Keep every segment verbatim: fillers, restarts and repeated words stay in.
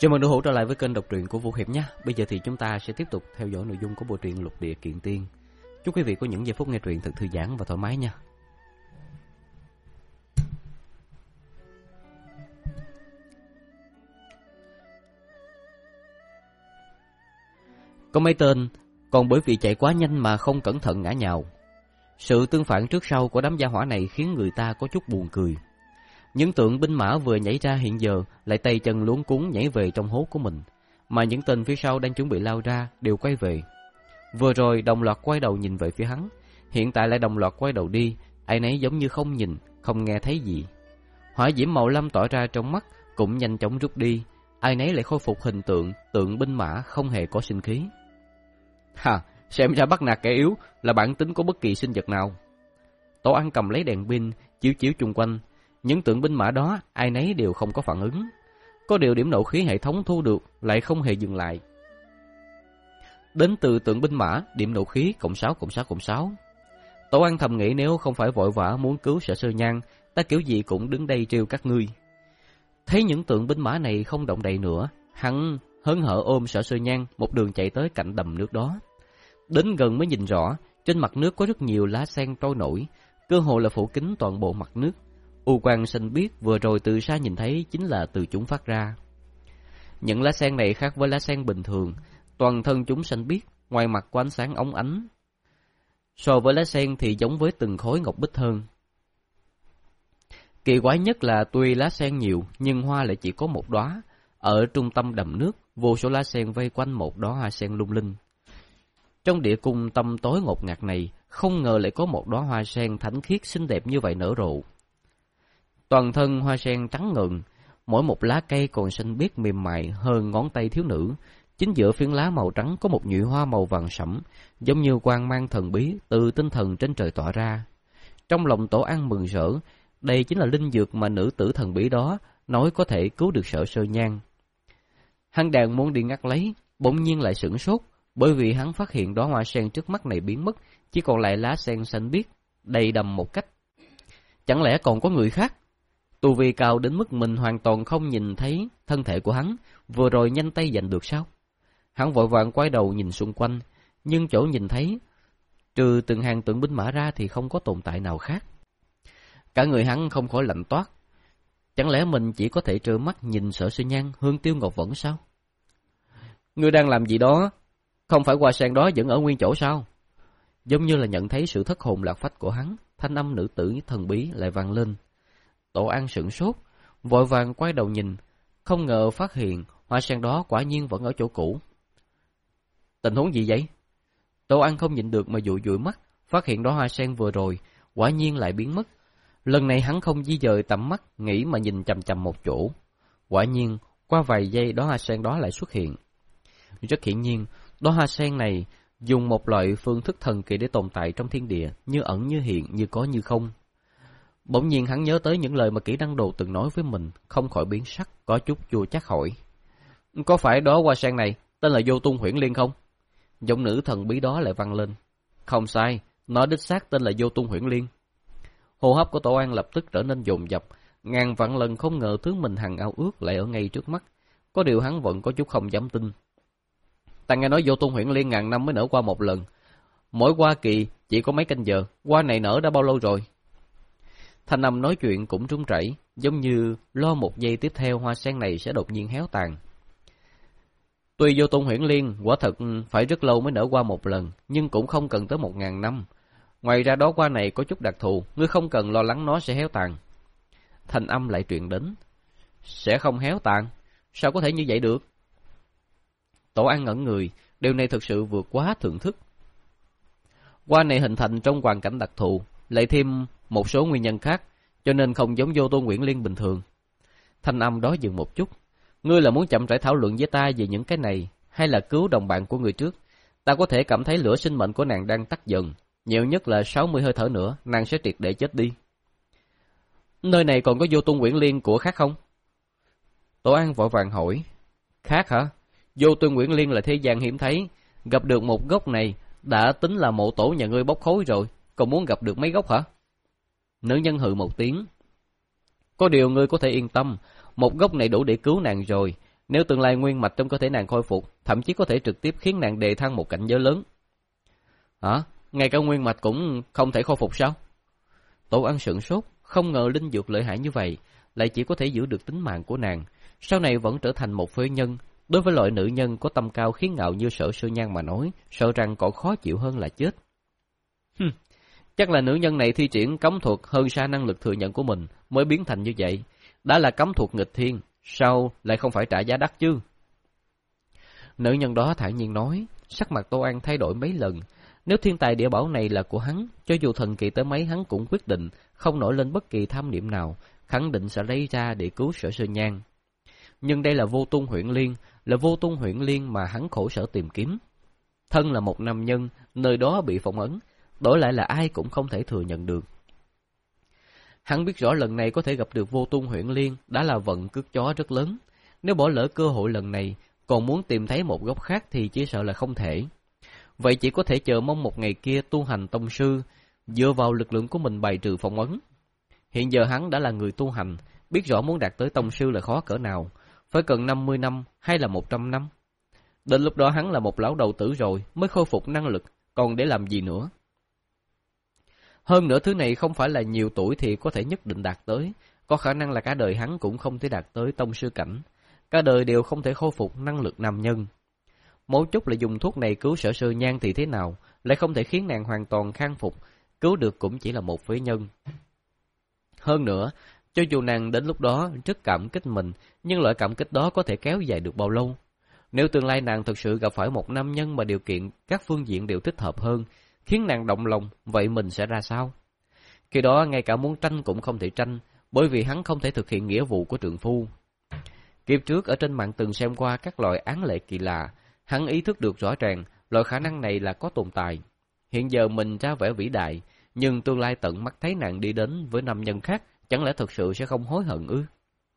Chào mừng đã hỗ trở lại với kênh đọc truyện của Vũ Hiệp nhé. Bây giờ thì chúng ta sẽ tiếp tục theo dõi nội dung của bộ truyện Lục Địa Kiện Tiên. Chúc quý vị có những giây phút nghe truyện thật thư giãn và thoải mái nha. Có mấy tên còn bởi vì chạy quá nhanh mà không cẩn thận ngã nhào. Sự tương phản trước sau của đám gia hỏa này khiến người ta có chút buồn cười. Những tượng binh mã vừa nhảy ra hiện giờ lại tay chân luống cuống nhảy về trong hố của mình, mà những tên phía sau đang chuẩn bị lao ra đều quay về. Vừa rồi đồng loạt quay đầu nhìn về phía hắn, hiện tại lại đồng loạt quay đầu đi, ai nấy giống như không nhìn, không nghe thấy gì. Hỏa diễm màu lam tỏa ra trong mắt cũng nhanh chóng rút đi, ai nấy lại khôi phục hình tượng tượng binh mã không hề có sinh khí. Hà, xem ra bắt nạt kẻ yếu là bản tính của bất kỳ sinh vật nào. Tổ ăn cầm lấy đèn pin chiếu chiếu chung quanh. Những tượng binh mã đó ai nấy đều không có phản ứng. Có điều điểm nộ khí hệ thống thu được lại không hề dừng lại. Đến từ tượng binh mã, điểm nộ khí cộng sáu cộng sáu cộng sáu. Tổ ăn thầm nghĩ nếu không phải vội vã muốn cứu Sở Sơ Nhan, ta kiểu gì cũng đứng đây trêu các ngươi. Thấy những tượng binh mã này không động đậy nữa, hắn hớn hở ôm Sở Sơ Nhan một đường chạy tới cạnh đầm nước đó. Đến gần mới nhìn rõ, trên mặt nước có rất nhiều lá sen trôi nổi, cơ hồ là phủ kín toàn bộ mặt nước. U quang xanh biếc vừa rồi từ xa nhìn thấy chính là từ chúng phát ra. Những lá sen này khác với lá sen bình thường, toàn thân chúng xanh biếc, ngoài mặt có ánh sáng óng ánh. So với lá sen thì giống với từng khối ngọc bích hơn. Kỳ quái nhất là tuy lá sen nhiều nhưng hoa lại chỉ có một đóa. Ở trung tâm đầm nước, vô số lá sen vây quanh một đóa hoa sen lung linh. Trong địa cung tăm tối ngột ngạt này, không ngờ lại có một đóa hoa sen thánh khiết xinh đẹp như vậy nở rộ. Toàn thân hoa sen trắng ngần, mỗi một lá cây còn xanh biếc mềm mại hơn ngón tay thiếu nữ. Chính giữa phiến lá màu trắng có một nhụy hoa màu vàng sẫm, giống như quang mang thần bí từ tinh thần trên trời tỏa ra. Trong lòng Tổ Ăn mừng rỡ, đây chính là linh dược mà nữ tử thần bí đó nói có thể cứu được Sở Sơ Nhan. Hắn đang muốn đi ngắt lấy, bỗng nhiên lại sửng sốt, bởi vì hắn phát hiện đóa hoa sen trước mắt này biến mất, chỉ còn lại lá sen xanh biếc đầy đầm một cách. Chẳng lẽ còn có người khác? Tu vi cao đến mức mình hoàn toàn không nhìn thấy thân thể của hắn, vừa rồi nhanh tay giành được sao? Hắn vội vàng quay đầu nhìn xung quanh, nhưng chỗ nhìn thấy, trừ từng hàng tượng binh mã ra thì không có tồn tại nào khác. Cả người hắn không khỏi lạnh toát. Chẳng lẽ mình chỉ có thể trơ mắt nhìn Sở Sơ Nhan hương tiêu ngọc vẫn sao? Ngươi đang làm gì đó? Không phải hoa sen đó vẫn ở nguyên chỗ sao? Giống như là nhận thấy sự thất hồn lạc phách của hắn, thanh âm nữ tử thần bí lại vang lên. Tổ An sửng sốt, vội vàng quay đầu nhìn, không ngờ phát hiện hoa sen đó quả nhiên vẫn ở chỗ cũ. Tình huống gì vậy? Tổ An không nhịn được mà dụi dụi mắt, phát hiện đó hoa sen vừa rồi, quả nhiên lại biến mất. Lần này hắn không di dời tầm mắt, nghĩ mà nhìn chằm chằm một chỗ. Quả nhiên, qua vài giây đó hoa sen đó lại xuất hiện. Rất hiển nhiên, đó hoa sen này dùng một loại phương thức thần kỳ để tồn tại trong thiên địa, như ẩn như hiện, như có như không. Bỗng nhiên hắn nhớ tới những lời mà kỹ năng đồ từng nói với mình, không khỏi biến sắc, có chút chua chát hỏi. Có phải đó hoa sen này tên là Vô Tung Huyễn Liên không? Giọng nữ thần bí đó lại vang lên. Không sai, nó đích xác tên là Vô Tung Huyễn Liên. Hô hấp của Tổ An lập tức trở nên dồn dập, ngàn vạn lần không ngờ thứ mình hằng ao ước lại ở ngay trước mắt. Có điều hắn vẫn có chút không dám tin. Ta nghe nói Vô Tung Huyễn Liên ngàn năm mới nở qua một lần, mỗi hoa kỳ chỉ có mấy canh giờ, hoa này nở đã bao lâu rồi? Thanh âm nói chuyện cũng run rẩy, giống như lo một giây tiếp theo hoa sen này sẽ đột nhiên héo tàn. Tuy Vô Tung Huyễn Liên quả thật phải rất lâu mới nở qua một lần, nhưng cũng không cần tới một ngàn năm. Ngoài ra đó hoa này có chút đặc thù, ngươi không cần lo lắng nó sẽ héo tàn. Thanh âm lại truyền đến. Sẽ không héo tàn? Sao có thể như vậy được? Tổ An ngẩn người, điều này thực sự vượt quá thưởng thức. Hoa này hình thành trong hoàn cảnh đặc thù, lại thêm một số nguyên nhân khác, cho nên không giống Vô Tung Huyễn Liên bình thường. Thanh âm đó dừng một chút. Ngươi là muốn chậm rãi thảo luận với ta về những cái này, hay là cứu đồng bạn của ngươi trước? Ta có thể cảm thấy lửa sinh mệnh của nàng đang tắt dần, nhiều nhất là sáu mươi hơi thở nữa, nàng sẽ triệt để chết đi. Nơi này còn có Vô Tung Huyễn Liên của khác không? Tổ An vội vàng hỏi. Khác hả? Vô Tung Huyễn Liên là thế gian hiếm thấy, gặp được một gốc này đã tính là mộ tổ nhà ngươi bốc khói rồi, còn muốn gặp được mấy gốc hả? Nữ nhân hừ một tiếng. Có điều ngươi có thể yên tâm, một gốc này đủ để cứu nàng rồi, Nếu tương lai nguyên mạch trong cơ thể nàng khôi phục, thậm chí có thể trực tiếp khiến nàng đề thăng một cảnh giới lớn. Hả? Ngay cả nguyên mạch cũng không thể khôi phục sao? Tổ An sửng sốt, không ngờ linh dược lợi hại như vậy, lại chỉ có thể giữ được tính mạng của nàng, sau này vẫn trở thành một phế nhân. Đối với loại nữ nhân có tâm cao khí ngạo như Sở Sư Nhan mà nói, sợ rằng còn khó chịu hơn là chết. Hừm, chắc là nữ nhân này thi triển cấm thuật hơn xa năng lực thừa nhận của mình mới biến thành như vậy. Đã là cấm thuật nghịch thiên, sao lại không phải trả giá đắt chứ? Nữ nhân đó thản nhiên nói, sắc mặt Tô An thay đổi mấy lần. Nếu thiên tài địa bảo này là của hắn, cho dù thần kỳ tới mấy hắn cũng quyết định, không nổi lên bất kỳ tham niệm nào, khẳng định sẽ lấy ra để cứu Sở Sư Nhan. Nhưng đây là Vô Tung Huyễn Liên, là Vô Tung Huyễn Liên mà hắn khổ sở tìm kiếm. Thân là một nam nhân, nơi đó bị phong ấn, đổi lại là ai cũng không thể thừa nhận được. Hắn biết rõ lần này có thể gặp được Vô Tung Huyễn Liên đã là vận cước chó rất lớn. Nếu bỏ lỡ cơ hội lần này, còn muốn tìm thấy một góc khác thì chỉ sợ là không thể. Vậy chỉ có thể chờ mong một ngày kia tu hành tông sư, dựa vào lực lượng của mình bài trừ phong ấn. Hiện giờ hắn đã là người tu hành, biết rõ muốn đạt tới tông sư là khó cỡ nào, phải cần năm mươi năm hay là một trăm năm. Đến lúc đó hắn là một lão đầu tử rồi, mới khôi phục năng lực, còn để làm gì nữa. Hơn nữa thứ này không phải là nhiều tuổi thì có thể nhất định đạt tới, có khả năng là cả đời hắn cũng không thể đạt tới tông sư cảnh, cả đời đều không thể khôi phục năng lực nam nhân. Mấu chốt là dùng thuốc này cứu Sở Sư Nhan thì thế nào, lại không thể khiến nàng hoàn toàn khang phục, cứu được cũng chỉ là một phế nhân. Hơn nữa, cho dù nàng đến lúc đó rất cảm kích mình, nhưng loại cảm kích đó có thể kéo dài được bao lâu? Nếu tương lai nàng thực sự gặp phải một nam nhân mà điều kiện các phương diện đều thích hợp hơn, khiến nàng động lòng, vậy mình sẽ ra sao? Khi đó ngay cả muốn tranh cũng không thể tranh, bởi vì hắn không thể thực hiện nghĩa vụ của trượng phu. Kiếp trước ở trên mạng từng xem qua các loại án lệ kỳ lạ, hắn ý thức được rõ ràng loại khả năng này là có tồn tại. Hiện giờ mình ra vẻ vĩ đại, nhưng tương lai tận mắt thấy nàng đi đến với nam nhân khác, chẳng lẽ thực sự sẽ không hối hận ư?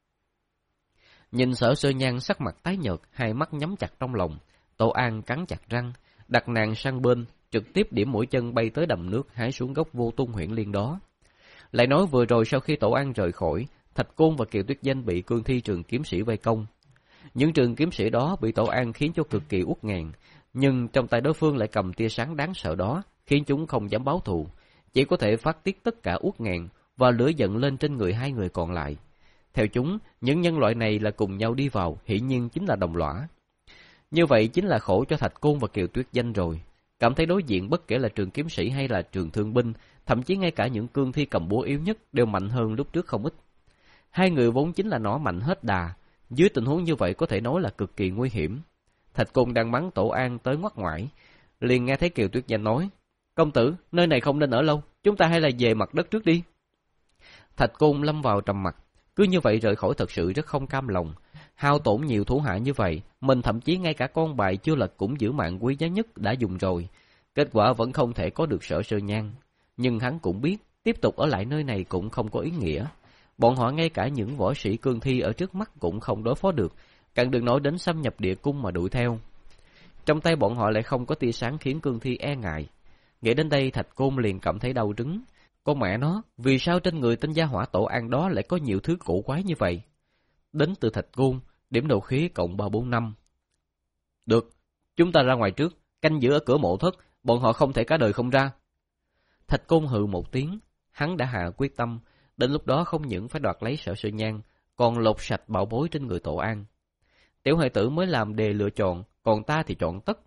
Nhìn Sở Sư Nhan sắc mặt tái nhợt, hai mắt nhắm chặt trong lòng, Tô An cắn chặt răng, đặt nàng sang bên, trực tiếp điểm mũi chân bay tới đầm nước hái xuống gốc Vô Tung Huyễn Liên đó. Lại nói vừa rồi sau khi Tổ An rời khỏi, Thạch Côn và Kiều Tuyết Danh bị cương thi trường kiếm sĩ vây công. Những trường kiếm sĩ đó bị Tổ An khiến cho cực kỳ uất ngàn, nhưng trong tay đối phương lại cầm tia sáng đáng sợ đó, khiến chúng không dám báo thù, chỉ có thể phát tiết tất cả uất ngàn và lửa giận lên trên người hai người còn lại. Theo chúng, những nhân loại này là cùng nhau đi vào, hiển nhiên chính là đồng lõa. Như vậy chính là khổ cho Thạch Côn và Kiều Tuyết Danh rồi. Cảm thấy đối diện bất kể là trường kiếm sĩ hay là trường thương binh, thậm chí ngay cả những cương thi cầm búa yếu nhất đều mạnh hơn lúc trước không ít. Hai người vốn chính là nỏ mạnh hết đà, dưới tình huống như vậy có thể nói là cực kỳ nguy hiểm. Thạch Côn đang mắng Tổ An tới ngoắt ngoải, liền nghe thấy Kiều Tuyết Danh nói: "Công tử, nơi này không nên ở lâu, chúng ta hay là về mặt đất trước đi." Thạch Côn lâm vào trầm mặc, cứ như vậy rời khỏi thật sự rất không cam lòng. Hao tổn nhiều thủ hạ như vậy, mình thậm chí ngay cả con bài chưa lật cũng giữ mạng quý giá nhất đã dùng rồi, kết quả vẫn không thể có được Sở Sư Nhan. Nhưng hắn cũng biết, tiếp tục ở lại nơi này cũng không có ý nghĩa. Bọn họ ngay cả những võ sĩ cương thi ở trước mắt cũng không đối phó được, càng đừng nói đến xâm nhập địa cung mà đuổi theo. Trong tay bọn họ lại không có tia sáng khiến cương thi e ngại. Nghĩ đến đây Thạch Côn liền cảm thấy đau trứng. Con mẹ nó, vì sao trên người tên gia hỏa Tổ An đó lại có nhiều thứ cổ quái như vậy? Đến từ Thạch Côn, điểm đầu khí cộng ba bốn năm. Được, chúng ta ra ngoài trước, canh giữ ở cửa mộ thất, bọn họ không thể cả đời không ra. Thạch Côn hừ một tiếng, hắn đã hạ quyết tâm, đến lúc đó không những phải đoạt lấy Sở Sư Nhan, còn lột sạch bảo bối trên người Tổ An. Tiểu hài tử mới làm đề lựa chọn, còn ta thì chọn tất.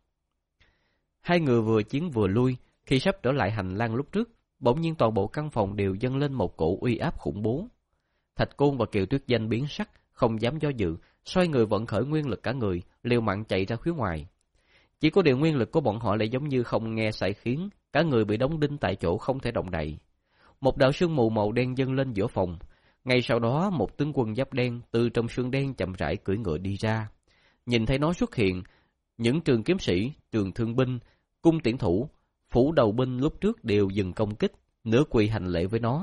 Hai người vừa chiến vừa lui, khi sắp trở lại hành lang lúc trước, bỗng nhiên toàn bộ căn phòng đều dâng lên một cổ uy áp khủng bố. Thạch Côn và Kiều Tuyết Danh biến sắc, không dám do dự, xoay người vận khởi nguyên lực cả người, liều mạng chạy ra phía ngoài. Chỉ có điều nguyên lực của bọn họ lại giống như không nghe sai khiến, cả người bị đóng đinh tại chỗ không thể động đậy. Một đạo sương mù màu đen dâng lên giữa phòng. Ngay sau đó một tướng quân giáp đen từ trong sương đen chậm rãi cưỡi ngựa đi ra. Nhìn thấy nó xuất hiện, những trường kiếm sĩ, trường thương binh, cung tiễn thủ, phủ đầu binh lúc trước đều dừng công kích, nửa quỳ hành lễ với nó.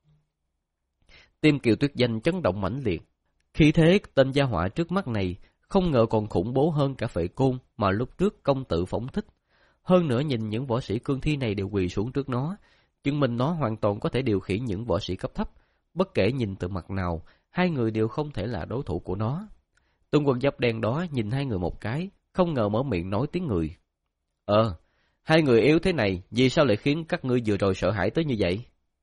Tim Kiều Tuyết Danh chấn động mãnh liệt. Khi thế tên gia họa trước mắt này không ngờ còn khủng bố hơn cả Phệ Côn mà lúc trước công tử phóng thích. Hơn nữa nhìn những võ sĩ cương thi này đều quỳ xuống trước nó, chứng minh nó hoàn toàn có thể điều khiển những võ sĩ cấp thấp. Bất kể nhìn từ mặt nào, hai người đều không thể là đối thủ của nó. Tướng quân giáp đen đó nhìn hai người một cái, không ngờ mở miệng nói tiếng người. Ờ, hai người yếu thế này, vì sao lại khiến các ngươi vừa rồi sợ hãi tới như vậy?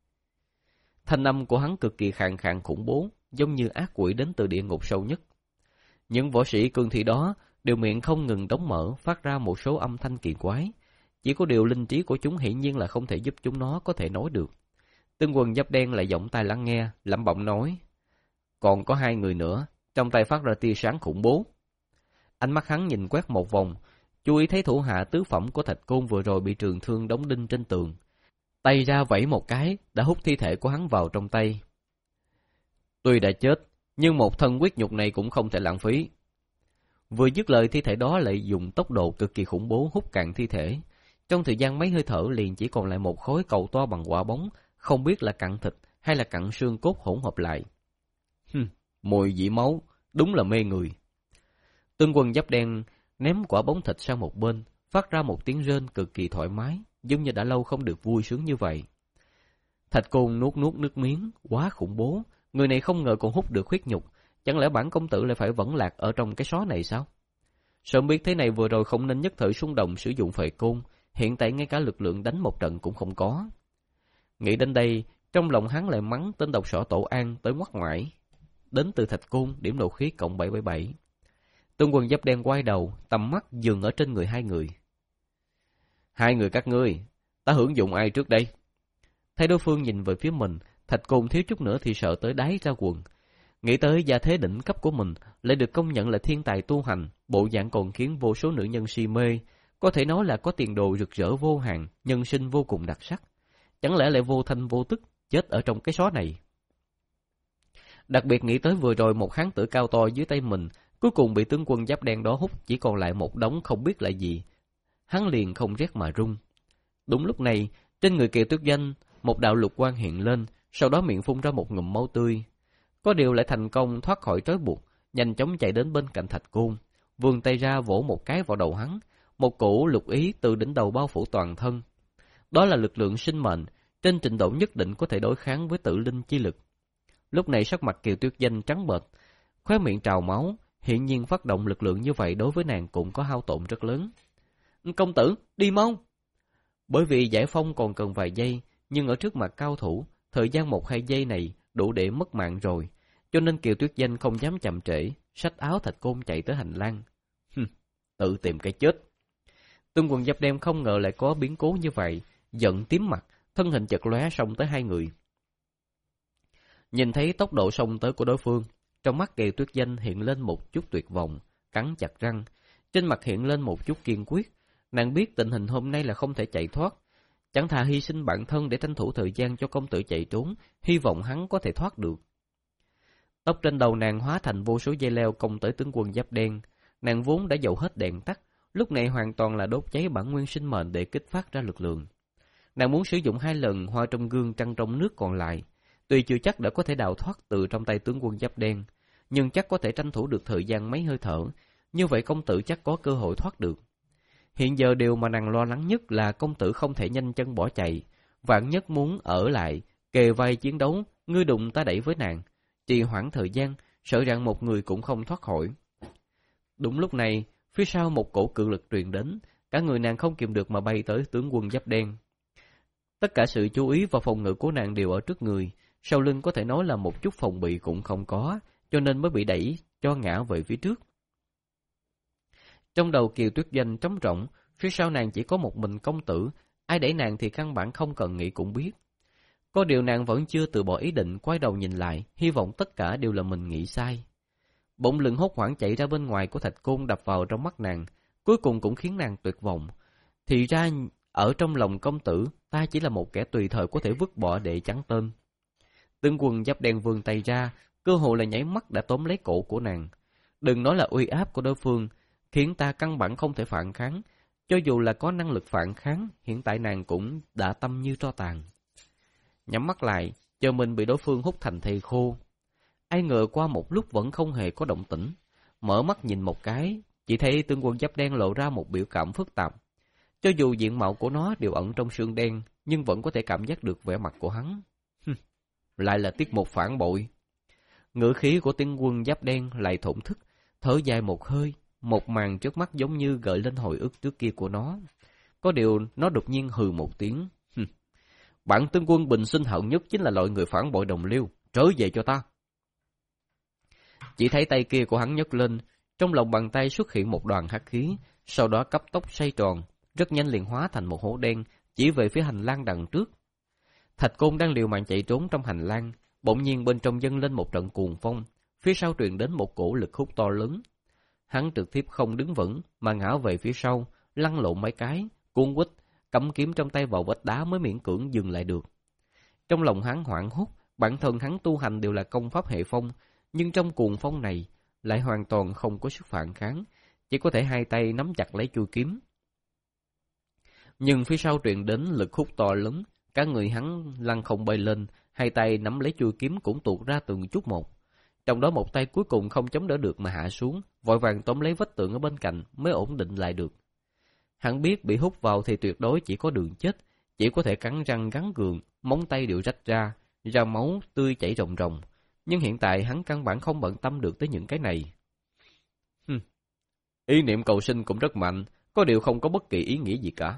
Thanh âm của hắn cực kỳ khàn khàn khủng bố, giống như ác quỷ đến từ địa ngục sâu nhất. Những võ sĩ cương thi đó đều miệng không ngừng đóng mở, phát ra một số âm thanh kỳ quái. Chỉ có điều linh trí của chúng hiển nhiên là không thể giúp chúng nó có thể nói được. Tướng quân giáp đen lại giọng tai lắng nghe, lẩm bẩm nói. Còn có hai người nữa, trong tay phát ra tia sáng khủng bố. Ánh mắt hắn nhìn quét một vòng, chú ý thấy thủ hạ tứ phẩm của Thạch Côn vừa rồi bị trường thương đóng đinh trên tường. Tay ra vẫy một cái, đã hút thi thể của hắn vào trong tay. Tuy đã chết, nhưng một thân huyết nhục này cũng không thể lãng phí. Vừa dứt lời, thi thể đó lại dùng tốc độ cực kỳ khủng bố hút cạn thi thể. Trong thời gian mấy hơi thở liền chỉ còn lại một khối cầu to bằng quả bóng, không biết là cặn thịt hay là cặn xương cốt hỗn hợp lại. Hừm, mùi vị máu, đúng là mê người. Tướng quân giáp đen ném quả bóng thịt sang một bên, phát ra một tiếng rên cực kỳ thoải mái, giống như đã lâu không được vui sướng như vậy. Thạch Côn nuốt nuốt nước miếng, quá khủng bố, người này không ngờ còn hút được huyết nhục, chẳng lẽ bản công tử lại phải vẫn lạc ở trong cái xó này sao? Sớm biết thế này vừa rồi không nên nhất thời xung động sử dụng phệ côn, hiện tại ngay cả lực lượng đánh một trận cũng không có. Nghĩ đến đây, trong lòng hắn lại mắng tên độc sỏ Tổ An tới ngoắt ngoải. Đến từ Thạch Côn, điểm độ khí cộng bảy bảy bảy. Tướng quân giáp đen quay đầu, tầm mắt dừng ở trên người hai người. Hai người các ngươi, ta hưởng dụng ai trước đây? Thấy đối phương nhìn về phía mình, Thạch Côn thiếu chút nữa thì sợ tới đáy ra quần. Nghĩ tới gia thế đỉnh cấp của mình, lại được công nhận là thiên tài tu hành, bộ dạng còn khiến vô số nữ nhân si mê, có thể nói là có tiền đồ rực rỡ vô hạn, nhân sinh vô cùng đặc sắc. Chẳng lẽ lại vô thanh vô tức, chết ở trong cái xó này? Đặc biệt nghĩ tới vừa rồi một hán tử cao to dưới tay mình, cuối cùng bị tướng quân giáp đen đó hút chỉ còn lại một đống không biết là gì. Hắn liền không rét mà run. Đúng lúc này, trên người Kiều Tuyết Doanh, một đạo lục quang hiện lên, sau đó miệng phun ra một ngụm máu tươi. Có điều lại thành công thoát khỏi trói buộc, nhanh chóng chạy đến bên cạnh Thạch Côn, vươn tay ra vỗ một cái vào đầu hắn, một cổ lục ý từ đỉnh đầu bao phủ toàn thân. Đó là lực lượng sinh mệnh, trên trình độ nhất định có thể đối kháng với tử linh chi lực. Lúc này sắc mặt Kiều Tuyết Doanh trắng bệch, khóe miệng trào máu, hiển nhiên phát động lực lượng như vậy đối với nàng cũng có hao tổn rất lớn. Công tử, đi mau! Bởi vì giải phong còn cần vài giây, nhưng ở trước mặt cao thủ, thời gian một hai giây này đủ để mất mạng rồi, cho nên Kiều Tuyết Doanh không dám chậm trễ, xách áo Thạch Côn chạy tới hành lang. Hừm, tự tìm cái chết. Tướng quân giáp đen không ngờ lại có biến cố như vậy, giận tím mặt, thân hình chật lóe xông tới hai người. Nhìn thấy tốc độ xông tới của đối phương, trong mắt Kiều Tuyết Doanh hiện lên một chút tuyệt vọng, cắn chặt răng, trên mặt hiện lên một chút kiên quyết. Nàng biết tình hình hôm nay là không thể chạy thoát, chẳng thà hy sinh bản thân để tranh thủ thời gian cho công tử chạy trốn, hy vọng hắn có thể thoát được. Tóc trên đầu nàng hóa thành vô số dây leo công tới tướng quân giáp đen, nàng vốn đã dầu hết đèn tắt, lúc này hoàn toàn là đốt cháy bản nguyên sinh mệnh để kích phát ra lực lượng. Nàng muốn sử dụng hai lần hoa trong gương trăng trong nước còn lại, tuy chưa chắc đã có thể đào thoát từ trong tay tướng quân giáp đen, nhưng chắc có thể tranh thủ được thời gian mấy hơi thở, như vậy công tử chắc có cơ hội thoát được. Hiện giờ điều mà nàng lo lắng nhất là công tử không thể nhanh chân bỏ chạy, vạn nhất muốn ở lại, kề vai chiến đấu, ngươi đụng ta đẩy với nàng, trì hoãn thời gian, sợ rằng một người cũng không thoát khỏi. Đúng lúc này, phía sau một cổ cự lực truyền đến, cả người nàng không kìm được mà bay tới tướng quân giáp đen. Tất cả sự chú ý và phòng ngự của nàng đều ở trước người, sau lưng có thể nói là một chút phòng bị cũng không có, cho nên mới bị đẩy cho ngã về phía trước. Trong đầu Kiều Tuyết Doanh trống rỗng, phía sau nàng chỉ có một mình công tử, ai đẩy nàng thì căn bản không cần nghĩ cũng biết. Có điều nàng vẫn chưa từ bỏ ý định, quay đầu nhìn lại, hy vọng tất cả đều là mình nghĩ sai. Bỗng lưng hốt hoảng chạy ra bên ngoài của Thạch Côn đập vào trong mắt nàng, cuối cùng cũng khiến nàng tuyệt vọng. Thì ra ở trong lòng công tử, ta chỉ là một kẻ tùy thời có thể vứt bỏ để trắng tên. Tướng quân giáp đen vươn tay ra, cơ hội là nháy mắt đã tóm lấy cổ của nàng. Đừng nói là uy áp của đối phương, khiến ta căn bản không thể phản kháng. Cho dù là có năng lực phản kháng, hiện tại nàng cũng đã tâm như tro tàn. Nhắm mắt lại, chờ mình bị đối phương hút thành thây khô. Ai ngờ qua một lúc vẫn không hề có động tĩnh. Mở mắt nhìn một cái, chỉ thấy tướng quân giáp đen lộ ra một biểu cảm phức tạp. Cho dù diện mạo của nó đều ẩn trong sương đen, nhưng vẫn có thể cảm giác được vẻ mặt của hắn. Lại là tiết mục phản bội. Ngữ khí của tướng quân giáp đen lại thổn thức, thở dài một hơi, một màn trước mắt giống như gợi lên hồi ức trước kia của nó. Có điều nó đột nhiên hừ một tiếng. Bản tướng quân bình sinh hận nhất chính là loại người phản bội đồng liêu, trở về cho ta. Chỉ thấy tay kia của hắn nhấc lên, trong lòng bàn tay xuất hiện một đoàn hắc khí, sau đó cấp tốc xoay tròn, rất nhanh liền hóa thành một hố đen, chỉ về phía hành lang đằng trước. Thạch Côn đang liều mạng chạy trốn trong hành lang, bỗng nhiên bên trong dâng lên một trận cuồng phong, phía sau truyền đến một cổ lực hút to lớn. Hắn trực tiếp không đứng vững mà ngã về phía sau, lăn lộn mấy cái, cuốn quýt, cắm kiếm trong tay vào vách đá mới miễn cưỡng dừng lại được. Trong lòng hắn hoảng hốt, bản thân hắn tu hành đều là công pháp hệ phong, nhưng trong cuồng phong này lại hoàn toàn không có sức phản kháng, chỉ có thể hai tay nắm chặt lấy chuôi kiếm. Nhưng phía sau truyền đến lực hút to lớn, cả người hắn lăn không bay lên, hai tay nắm lấy chuôi kiếm cũng tuột ra từng chút một. Trong đó một tay cuối cùng không chống đỡ được mà hạ xuống, vội vàng tóm lấy vách tường ở bên cạnh mới ổn định lại được. Hắn biết bị hút vào thì tuyệt đối chỉ có đường chết, chỉ có thể cắn răng gắn gượng, móng tay đều rách ra, ra máu tươi chảy ròng ròng. Nhưng hiện tại hắn căn bản không bận tâm được tới những cái này. Hừm. Ý niệm cầu sinh cũng rất mạnh, có điều không có bất kỳ ý nghĩa gì cả.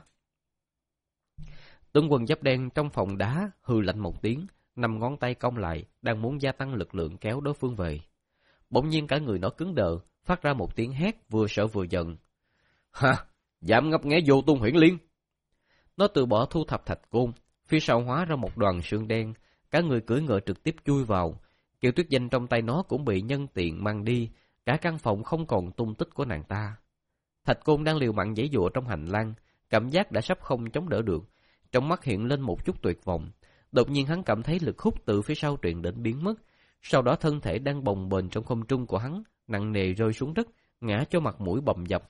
Tướng quân giáp đen trong phòng đá hừ lạnh một tiếng, năm ngón tay cong lại, đang muốn gia tăng lực lượng kéo đối phương về. Bỗng nhiên cả người nó cứng đờ, phát ra một tiếng hét vừa sợ vừa giận. Ha! Dám ngấp nghé Vô Tung Huyễn Liên! Nó từ bỏ thu thập thạch côn, phía sau hóa ra một đoàn sương đen, cả người cưỡi ngựa trực tiếp chui vào. Kiều Tuyết Danh trong tay nó cũng bị nhân tiện mang đi, cả căn phòng không còn tung tích của nàng ta. Thạch Côn đang liều mạng giãy giụa trong hành lang, cảm giác đã sắp không chống đỡ được, trong mắt hiện lên một chút tuyệt vọng. Đột nhiên hắn cảm thấy lực hút từ phía sau truyền đến biến mất, sau đó thân thể đang bồng bềnh trong không trung của hắn nặng nề rơi xuống đất, ngã cho mặt mũi bầm dập.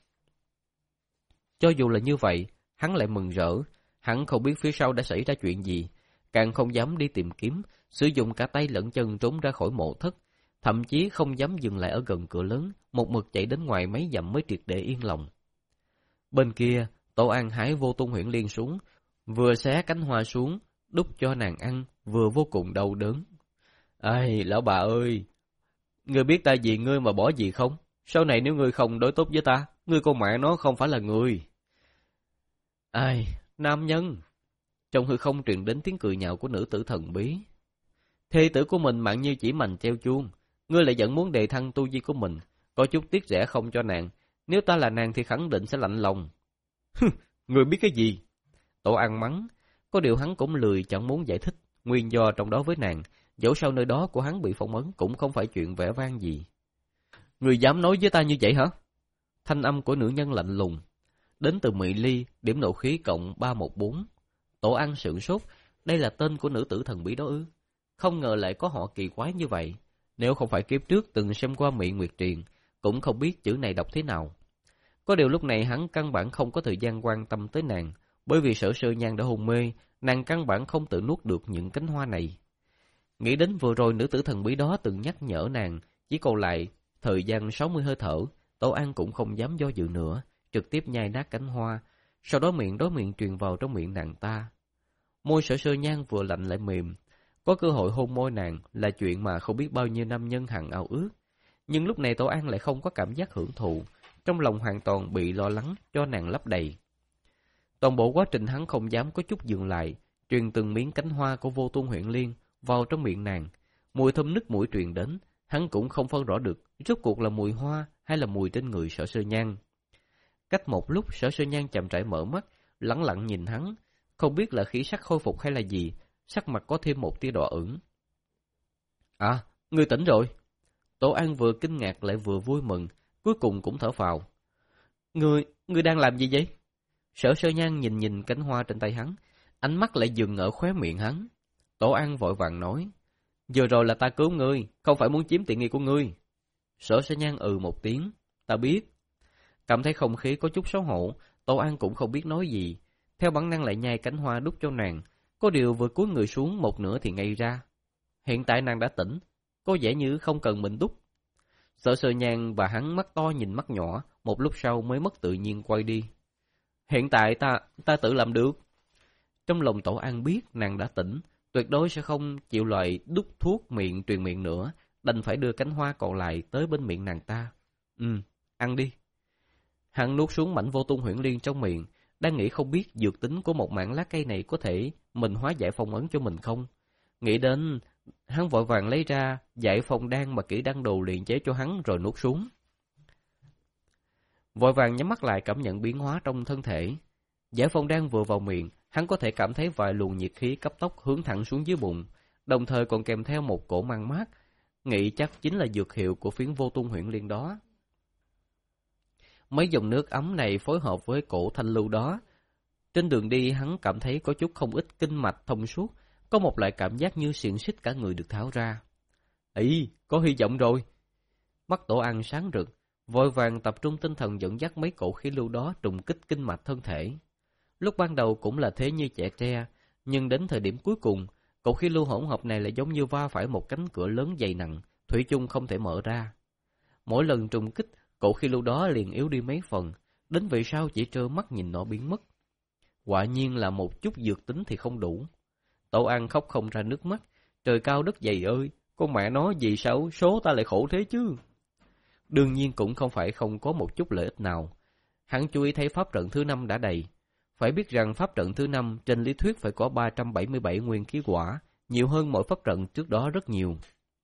Cho dù là như vậy, hắn lại mừng rỡ, hắn không biết phía sau đã xảy ra chuyện gì, càng không dám đi tìm kiếm, sử dụng cả tay lẫn chân trốn ra khỏi mộ thất, thậm chí không dám dừng lại ở gần cửa lớn, một mực chạy đến ngoài mấy dặm mới triệt để yên lòng. Bên kia, Tổ An hái Vô Tung Huyễn Liên xuống, vừa xé cánh hoa xuống, đút cho nàng ăn, vừa vô cùng đau đớn. Ai, lão bà ơi, ngươi biết ta vì ngươi mà bỏ gì không? Sau này nếu ngươi không đối tốt với ta, ngươi con mẹ nó không phải là người. Ai, nam nhân. Trong hư không truyền đến tiếng cười nhạo của nữ tử thần bí. Thê tử của mình mạng như chỉ mành treo chuông, ngươi lại vẫn muốn đề thăng tu vi của mình, có chút tiếc rẻ không cho nàng, nếu ta là nàng thì khẳng định sẽ lạnh lòng. Ngươi biết cái gì? Tổ An mắng, có điều hắn cũng lười chẳng muốn giải thích nguyên do trong đó với nàng, dẫu sao nơi đó của hắn bị phong ấn cũng không phải chuyện vẻ vang gì. Ngươi dám nói với ta như vậy hả? Thanh âm của nữ nhân lạnh lùng, đến từ Mỹ Ly, điểm nộ khí cộng ba một bốn. Tổ An sửng sốt, đây là tên của nữ tử thần bí đó ư? Không ngờ lại có họ kỳ quái như vậy. Nếu không phải kiếp trước từng xem qua Mị Nguyệt Truyền, cũng không biết chữ này đọc thế nào. Có điều lúc này hắn căn bản không có thời gian quan tâm tới nàng, bởi vì Sở Sơ Nhan đã hôn mê, nàng căn bản không tự nuốt được những cánh hoa này. Nghĩ đến vừa rồi nữ tử thần bí đó từng nhắc nhở nàng, chỉ còn lại thời gian sáu mươi hơi thở, Tổ An cũng không dám do dự nữa, trực tiếp nhai nát cánh hoa, sau đó miệng đối miệng truyền vào trong miệng nàng ta. Môi Sở Sơ Nhan vừa lạnh lại mềm, có cơ hội hôn môi nàng là chuyện mà không biết bao nhiêu nam nhân hằng ao ước. Nhưng lúc này Tổ An lại không có cảm giác hưởng thụ, trong lòng hoàn toàn bị lo lắng cho nàng lấp đầy. Toàn bộ quá trình hắn không dám có chút dừng lại, truyền từng miếng cánh hoa của Vô Tung Huyễn Liên vào trong miệng nàng. Mùi thơm nức mũi truyền đến, hắn cũng không phân rõ được rốt cuộc là mùi hoa hay là mùi trên người Sở Sơ Nhan. Cách một lúc, Sở Sơ Nhan chậm rãi mở mắt, lẳng lặng nhìn hắn, không biết là khí sắc khôi phục hay là gì, sắc mặt có thêm một tia đỏ ửng. À, ngươi tỉnh rồi. Tổ An vừa kinh ngạc lại vừa vui mừng, cuối cùng cũng thở phào. Ngươi, ngươi đang làm gì vậy? Sở Sơ Nhan nhìn nhìn cánh hoa trên tay hắn, ánh mắt lại dừng ở khóe miệng hắn. Tổ An vội vàng nói, vừa rồi là ta cứu ngươi, không phải muốn chiếm tiện nghi của ngươi. Sở Sơ Nhan ừ một tiếng, ta biết. Cảm thấy không khí có chút xấu hổ, Tổ An cũng không biết nói gì, theo bản năng lại nhai cánh hoa đút cho nàng, có điều vừa cúi người xuống một nửa thì ngây ra. Hiện tại nàng đã tỉnh, có vẻ như không cần mình đút. Sở Sơ Nhan và hắn mắt to nhìn mắt nhỏ, một lúc sau mới mất tự nhiên quay đi. Hiện tại ta, ta tự làm được. Trong lòng Tổ An biết nàng đã tỉnh, tuyệt đối sẽ không chịu loại đút thuốc miệng truyền miệng nữa, đành phải đưa cánh hoa còn lại tới bên miệng nàng ta. Ừ, ăn đi. Hắn nuốt xuống mảnh vô tung huyễn liên trong miệng, đang nghĩ không biết dược tính của một mảng lá cây này có thể mình hóa giải phong ấn cho mình không. Nghĩ đến, hắn vội vàng lấy ra giải phong đan mà kỹ đan đồ luyện chế cho hắn rồi nuốt xuống. Vội vàng nhắm mắt lại cảm nhận biến hóa trong thân thể. Giải phong đan vừa vào miệng, hắn có thể cảm thấy vài luồng nhiệt khí cấp tốc hướng thẳng xuống dưới bụng, đồng thời còn kèm theo một cổ mang mát, nghĩ chắc chính là dược hiệu của phiến vô tung huyễn liên đó. Mấy dòng nước ấm này phối hợp với cổ thanh lưu đó. Trên đường đi hắn cảm thấy có chút không ít kinh mạch thông suốt, có một loại cảm giác như xiềng xích cả người được tháo ra. Ý, có hy vọng rồi. Mắt Tổ An sáng rực, vội vàng tập trung tinh thần dẫn dắt mấy cổ khí lưu đó trùng kích kinh mạch thân thể. Lúc ban đầu cũng là thế như trẻ tre, nhưng đến thời điểm cuối cùng, cổ khí lưu hỗn hợp này lại giống như va phải một cánh cửa lớn dày nặng, thủy chung không thể mở ra. Mỗi lần trùng kích, cổ khí lưu đó liền yếu đi mấy phần, đến về sau chỉ trơ mắt nhìn nó biến mất. Quả nhiên là một chút dược tính thì không đủ. Tổ An khóc không ra nước mắt, trời cao đất dày ơi, con mẹ nó vì sao số ta lại khổ thế chứ? Đương nhiên cũng không phải không có một chút lợi ích nào. Hắn chú ý thấy pháp trận thứ năm đã đầy. Phải biết rằng pháp trận thứ năm trên lý thuyết phải có ba trăm bảy mươi bảy nguyên khí quả, nhiều hơn mỗi pháp trận trước đó rất nhiều.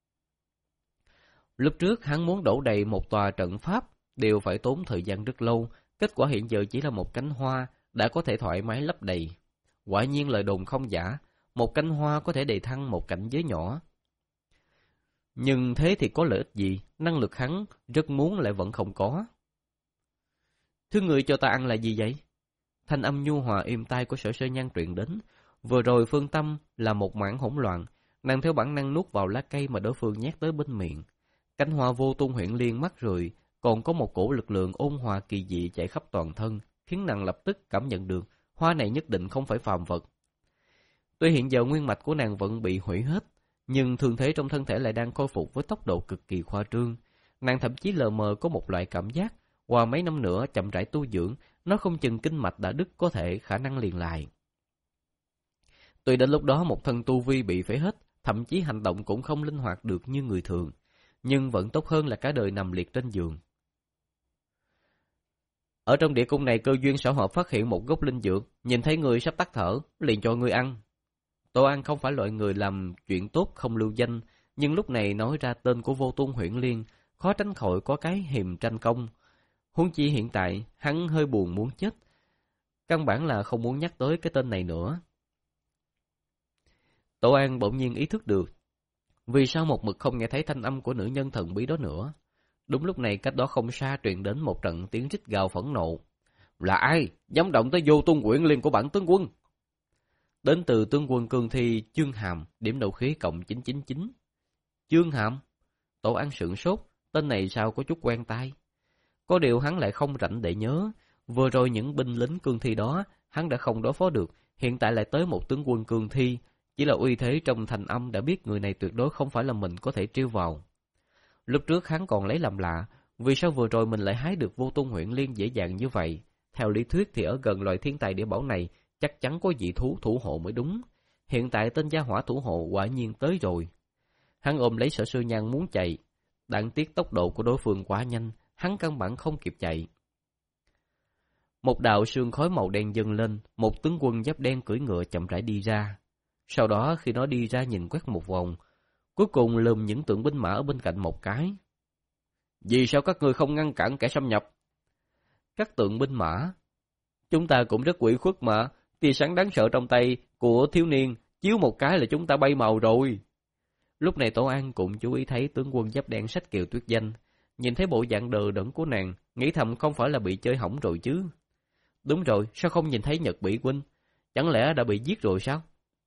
Lúc trước hắn muốn đổ đầy một tòa trận pháp đều phải tốn thời gian rất lâu, kết quả hiện giờ chỉ là một cánh hoa đã có thể thoải mái lấp đầy. Quả nhiên lời đồn không giả, một cánh hoa có thể đầy thăng một cảnh giới nhỏ. Nhưng thế thì có lợi ích gì, năng lực hắn rất muốn lại vẫn không có. Thứ người cho ta ăn là gì vậy? Thanh âm nhu hòa êm tai của Sở Sơ Nhan truyền đến. Vừa rồi Phương Tâm là một mảng hỗn loạn, nàng theo bản năng nuốt vào lá cây mà đối phương nhét tới bên miệng. Cánh hoa vô tung huyễn liên mắt rồi, còn có một cổ lực lượng ôn hòa kỳ dị chạy khắp toàn thân, khiến nàng lập tức cảm nhận được hoa này nhất định không phải phàm vật. Tuy hiện giờ nguyên mạch của nàng vẫn bị hủy hết, nhưng thương thế trong thân thể lại đang khôi phục với tốc độ cực kỳ khoa trương. Nàng thậm chí lờ mờ có một loại cảm giác, qua mấy năm nữa chậm rãi tu dưỡng, nó không chừng kinh mạch đã đứt có thể khả năng liền lại. Tuy đến lúc đó một thân tu vi bị phế hết, thậm chí hành động cũng không linh hoạt được như người thường, nhưng vẫn tốt hơn là cả đời nằm liệt trên giường. Ở trong địa cung này cơ duyên xảo hợp phát hiện một gốc linh dược, nhìn thấy người sắp tắt thở, liền cho người ăn. Tô An không phải loại người làm chuyện tốt không lưu danh, nhưng lúc này nói ra tên của vô tung huyễn liên, khó tránh khỏi có cái hiềm tranh công. Huống chi hiện tại, hắn hơi buồn muốn chết. Căn bản là không muốn nhắc tới cái tên này nữa. Tô An bỗng nhiên ý thức được, vì sao một mực không nghe thấy thanh âm của nữ nhân thần bí đó nữa. Đúng lúc này cách đó không xa truyền đến một trận tiếng rít gào phẫn nộ. Là ai? Dám động tới vô tung huyễn liên của bản tướng quân? Đến từ tướng quân cương thi Chương Hàm, điểm đấu khí cộng chín chín chín. Chương Hàm? Tổ An sửng sốt, tên này sao có chút quen tai. Có điều hắn lại không rảnh để nhớ, vừa rồi những binh lính cương thi đó, hắn đã không đối phó được, hiện tại lại tới một tướng quân cương thi, chỉ là uy thế trong thành âm đã biết người này tuyệt đối không phải là mình có thể trêu vào. Lúc trước hắn còn lấy làm lạ, vì sao vừa rồi mình lại hái được vô tung huyễn liên dễ dàng như vậy? Theo lý thuyết thì ở gần loại thiên tài địa bảo này, chắc chắn có dị thú thủ hộ mới đúng. Hiện tại tên gia hỏa thủ hộ quả nhiên tới rồi. Hắn ôm lấy Sở Sư Nhan muốn chạy, đáng tiếc tốc độ của đối phương quá nhanh, hắn căn bản không kịp chạy. Một đạo sương khói màu đen dâng lên, một tướng quân giáp đen cưỡi ngựa chậm rãi đi ra. Sau đó khi nó đi ra nhìn quét một vòng, cuối cùng lườm những tượng binh mã ở bên cạnh một cái. Vì sao các ngươi không ngăn cản kẻ xâm nhập? Các tượng binh mã, chúng ta cũng rất ủy khuất mà, tia sáng đáng sợ trong tay của thiếu niên, chiếu một cái là chúng ta bay màu rồi. Lúc này Tổ An cũng chú ý thấy tướng quân giáp đen xách Kiều Tuyết Danh, nhìn thấy bộ dạng đờ đẫn của nàng, nghĩ thầm không phải là bị chơi hỏng rồi chứ. Đúng rồi, sao không nhìn thấy Nhật Bỉ huynh? Chẳng lẽ đã bị giết rồi sao?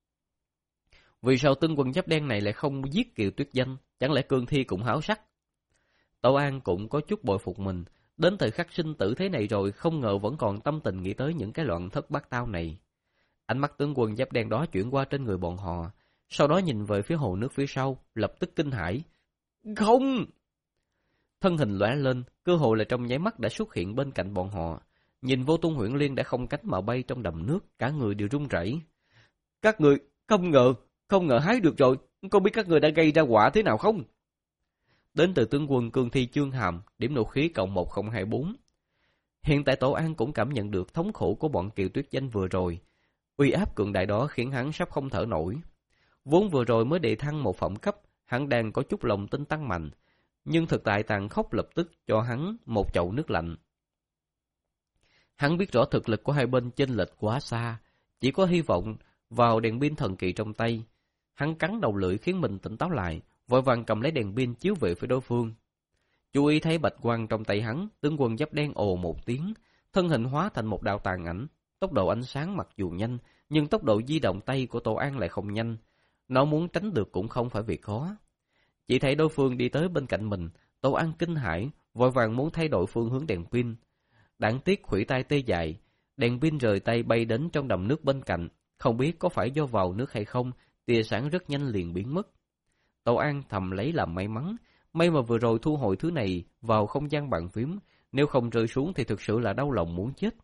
Vì sao tướng quân giáp đen này lại không giết Kiều Tuyết Danh? Chẳng lẽ cương thi cũng háo sắc? Tổ An cũng có chút bội phục mình, đến thời khắc sinh tử thế này rồi, không ngờ vẫn còn tâm tình nghĩ tới những cái loạn thất bát tao này. Ánh mắt tướng quân giáp đen đó chuyển qua trên người bọn họ, sau đó nhìn về phía hồ nước phía sau, lập tức kinh hãi. Không! Thân hình lóe lên, cơ hội là trong nháy mắt đã xuất hiện bên cạnh bọn họ. Nhìn vô tung huyễn liên đã không cánh mà bay trong đầm nước, cả người đều run rẩy. Các người, không ngờ, không ngờ hái được rồi, có biết các người đã gây ra quả thế nào không? đến từ tướng quân Cương Thi Chương Hàm, điểm nộ khí cộng một không hai bốn. Hiện tại Tổ An cũng cảm nhận được thống khổ của bọn Kiều Tuyết Danh vừa rồi. Uy áp cường đại đó khiến hắn sắp không thở nổi. Vốn vừa rồi mới đề thăng một phẩm cấp, hắn đang có chút lòng tin tăng mạnh, nhưng thực tại tàn khốc lập tức cho hắn một chậu nước lạnh. Hắn biết rõ thực lực của hai bên chênh lệch quá xa, chỉ có hy vọng vào đèn pin thần kỳ trong tay. Hắn cắn đầu lưỡi khiến mình tỉnh táo lại, vội vàng cầm lấy đèn pin chiếu về phía đối phương. Chú ý thấy bạch quang trong tay hắn, tướng quân giáp đen ồ một tiếng, thân hình hóa thành một đạo tàn ảnh. Tốc độ ánh sáng mặc dù nhanh, nhưng tốc độ di động tay của Tổ An lại không nhanh. Nó muốn tránh được cũng không phải việc khó. Chỉ thấy đối phương đi tới bên cạnh mình, Tổ An kinh hãi, vội vàng muốn thay đổi phương hướng đèn pin. Đáng tiếc khuỷu tay tê dại, đèn pin rời tay bay đến trong đầm nước bên cạnh, không biết có phải do vào nước hay không, tia sáng rất nhanh liền biến mất. Tổ An thầm lấy làm may mắn, may mà vừa rồi thu hồi thứ này vào không gian bàn phím, nếu không rơi xuống thì thực sự là đau lòng muốn chết.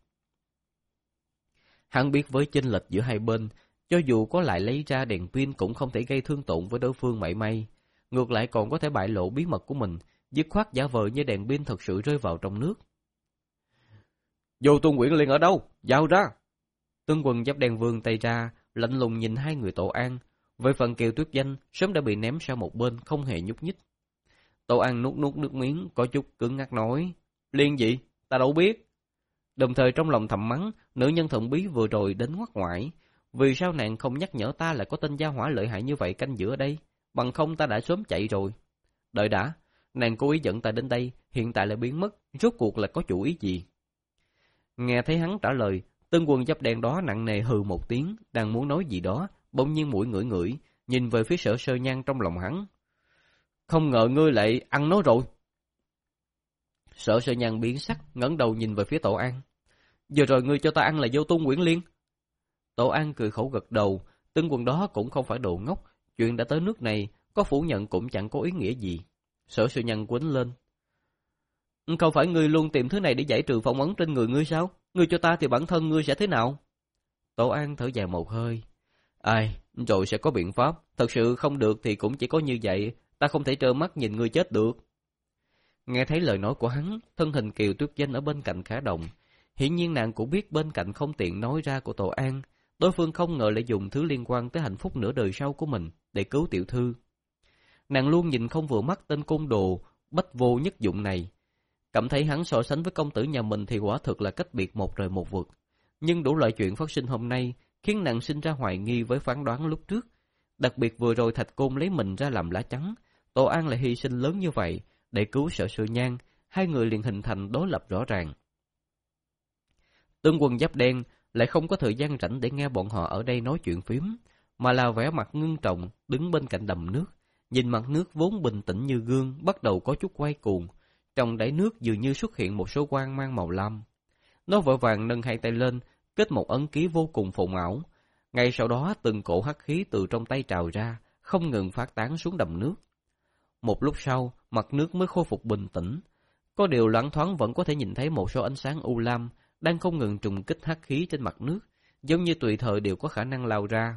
Hắn biết với chênh lệch giữa hai bên, cho dù có lại lấy ra đèn pin cũng không thể gây thương tổn với đối phương mảy may, ngược lại còn có thể bại lộ bí mật của mình, dứt khoát giả vờ như đèn pin thật sự rơi vào trong nước. Vô Tung Quyển Liên ở đâu? Giao ra! Tướng quân giáp đen vươn tay ra, lạnh lùng nhìn hai người Tổ An. Về phần Kiều Tuyết Danh, sớm đã bị ném sang một bên, không hề nhúc nhích. Tổ An nuốt nuốt nước miếng, có chút cứng ngắc nói, Liên gì? Ta đâu biết. Đồng thời trong lòng thầm mắng, nữ nhân thần bí vừa rồi đến ngoắt ngoải. Vì sao nàng không nhắc nhở ta lại có tên gia hỏa lợi hại như vậy canh giữ ở đây? Bằng không ta đã sớm chạy rồi. Đợi đã, nàng cố ý dẫn ta đến đây, hiện tại lại biến mất, rốt cuộc là có chủ ý gì? Nghe thấy hắn trả lời, tướng quân giáp đen đó nặng nề hừ một tiếng, đang muốn nói gì đó, bỗng nhiên mũi ngửi ngửi, nhìn về phía Sở Sơ Nhan trong lòng hắn. Không ngờ ngươi lại ăn nó rồi. Sở Sơ Nhan biến sắc, ngẩng đầu nhìn về phía Tổ An. Giờ rồi ngươi cho ta ăn là Vô Tung Quyển Liên. Tổ An cười khẩu gật đầu, tướng quân đó cũng không phải đồ ngốc, chuyện đã tới nước này, có phủ nhận cũng chẳng có ý nghĩa gì. Sở Sơ Nhan quýnh lên. Không phải ngươi luôn tìm thứ này để giải trừ phong ấn trên người ngươi sao? Ngươi cho ta thì bản thân ngươi sẽ thế nào? Tổ An thở dài một hơi. Ai, rồi sẽ có biện pháp. Thật sự không được thì cũng chỉ có như vậy. Ta không thể trơ mắt nhìn ngươi chết được. Nghe thấy lời nói của hắn, thân hình Kiều Tuyết Danh ở bên cạnh khá động. Hiển nhiên nàng cũng biết bên cạnh không tiện nói ra của Tổ An. Đối phương không ngờ lại dùng thứ liên quan tới hạnh phúc nửa đời sau của mình để cứu tiểu thư. Nàng luôn nhìn không vừa mắt tên côn đồ bách vô nhất dụng này. Cảm thấy hắn so sánh với công tử nhà mình thì quả thực là cách biệt một trời một vực. Nhưng đủ loại chuyện phát sinh hôm nay khiến nàng sinh ra hoài nghi với phán đoán lúc trước. Đặc biệt vừa rồi Thạch Côn lấy mình ra làm lá chắn, Tổ An lại hy sinh lớn như vậy để cứu Sở Sơ Nhan, hai người liền hình thành đối lập rõ ràng. Tướng quân giáp đen lại không có thời gian rảnh để nghe bọn họ ở đây nói chuyện phím, mà là vẻ mặt ngưng trọng đứng bên cạnh đầm nước, nhìn mặt nước vốn bình tĩnh như gương bắt đầu có chút quay cuồng. Trong đáy nước dường như xuất hiện một số quang mang màu lam. Nó vội vàng nâng hai tay lên, kết một ấn ký vô cùng phồn ảo. Ngay sau đó từng cổ hắc khí từ trong tay trào ra, không ngừng phát tán xuống đầm nước. Một lúc sau, mặt nước mới khôi phục bình tĩnh. Có điều loáng thoáng vẫn có thể nhìn thấy một số ánh sáng u lam đang không ngừng trùng kích hắc khí trên mặt nước, giống như tùy thời đều có khả năng lao ra.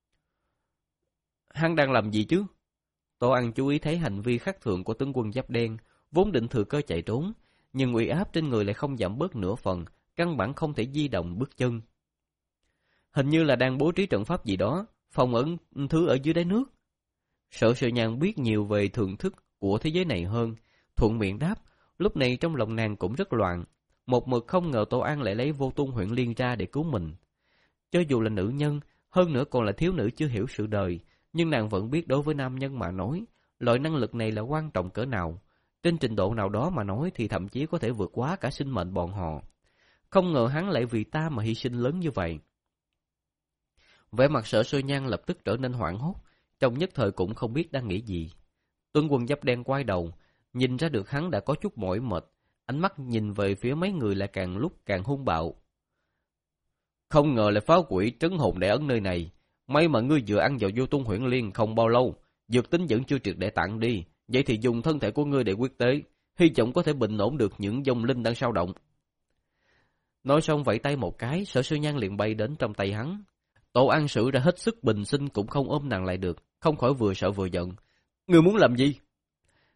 Hắn đang làm gì chứ? Tổ An chú ý thấy hành vi khác thường của tướng quân giáp đen, vốn định thừa cơ chạy trốn, nhưng uy áp trên người lại không giảm bớt nửa phần, căn bản không thể di động bước chân. Hình như là đang bố trí trận pháp gì đó, phòng ẩn thứ ở dưới đáy nước. Sở Sơ Nhan biết nhiều về thưởng thức của thế giới này hơn, thuận miệng đáp, lúc này trong lòng nàng cũng rất loạn. Một mực không ngờ Tổ An lại lấy Vô Tung Huyện Liên ra để cứu mình. Cho dù là nữ nhân, hơn nữa còn là thiếu nữ chưa hiểu sự đời, nhưng nàng vẫn biết đối với nam nhân mà nói, loại năng lực này là quan trọng cỡ nào. Trên trình độ nào đó mà nói thì thậm chí có thể vượt quá cả sinh mệnh bọn họ. Không ngờ hắn lại vì ta mà hy sinh lớn như vậy. Vẻ mặt Sở Sơ Nhan lập tức trở nên hoảng hốt, trong nhất thời cũng không biết đang nghĩ gì. Tướng quân giáp đen quay đầu, nhìn ra được hắn đã có chút mỏi mệt, ánh mắt nhìn về phía mấy người lại càng lúc càng hung bạo. Không ngờ lại phá quỷ trấn hồn để ấn nơi này, may mà ngươi vừa ăn vào Vô Tung Huyện Liên không bao lâu, dược tính vẫn chưa triệt để tặng đi. Vậy thì dùng thân thể của ngươi để quyết tế, hy vọng có thể bình ổn được những vong linh đang sao động. Nói xong vẫy tay một cái, Sở Sơ Nhan liền bay đến trong tay hắn. Tổ An Sử ra hết sức bình sinh cũng không ôm nàng lại được, không khỏi vừa sợ vừa giận. Ngươi muốn làm gì?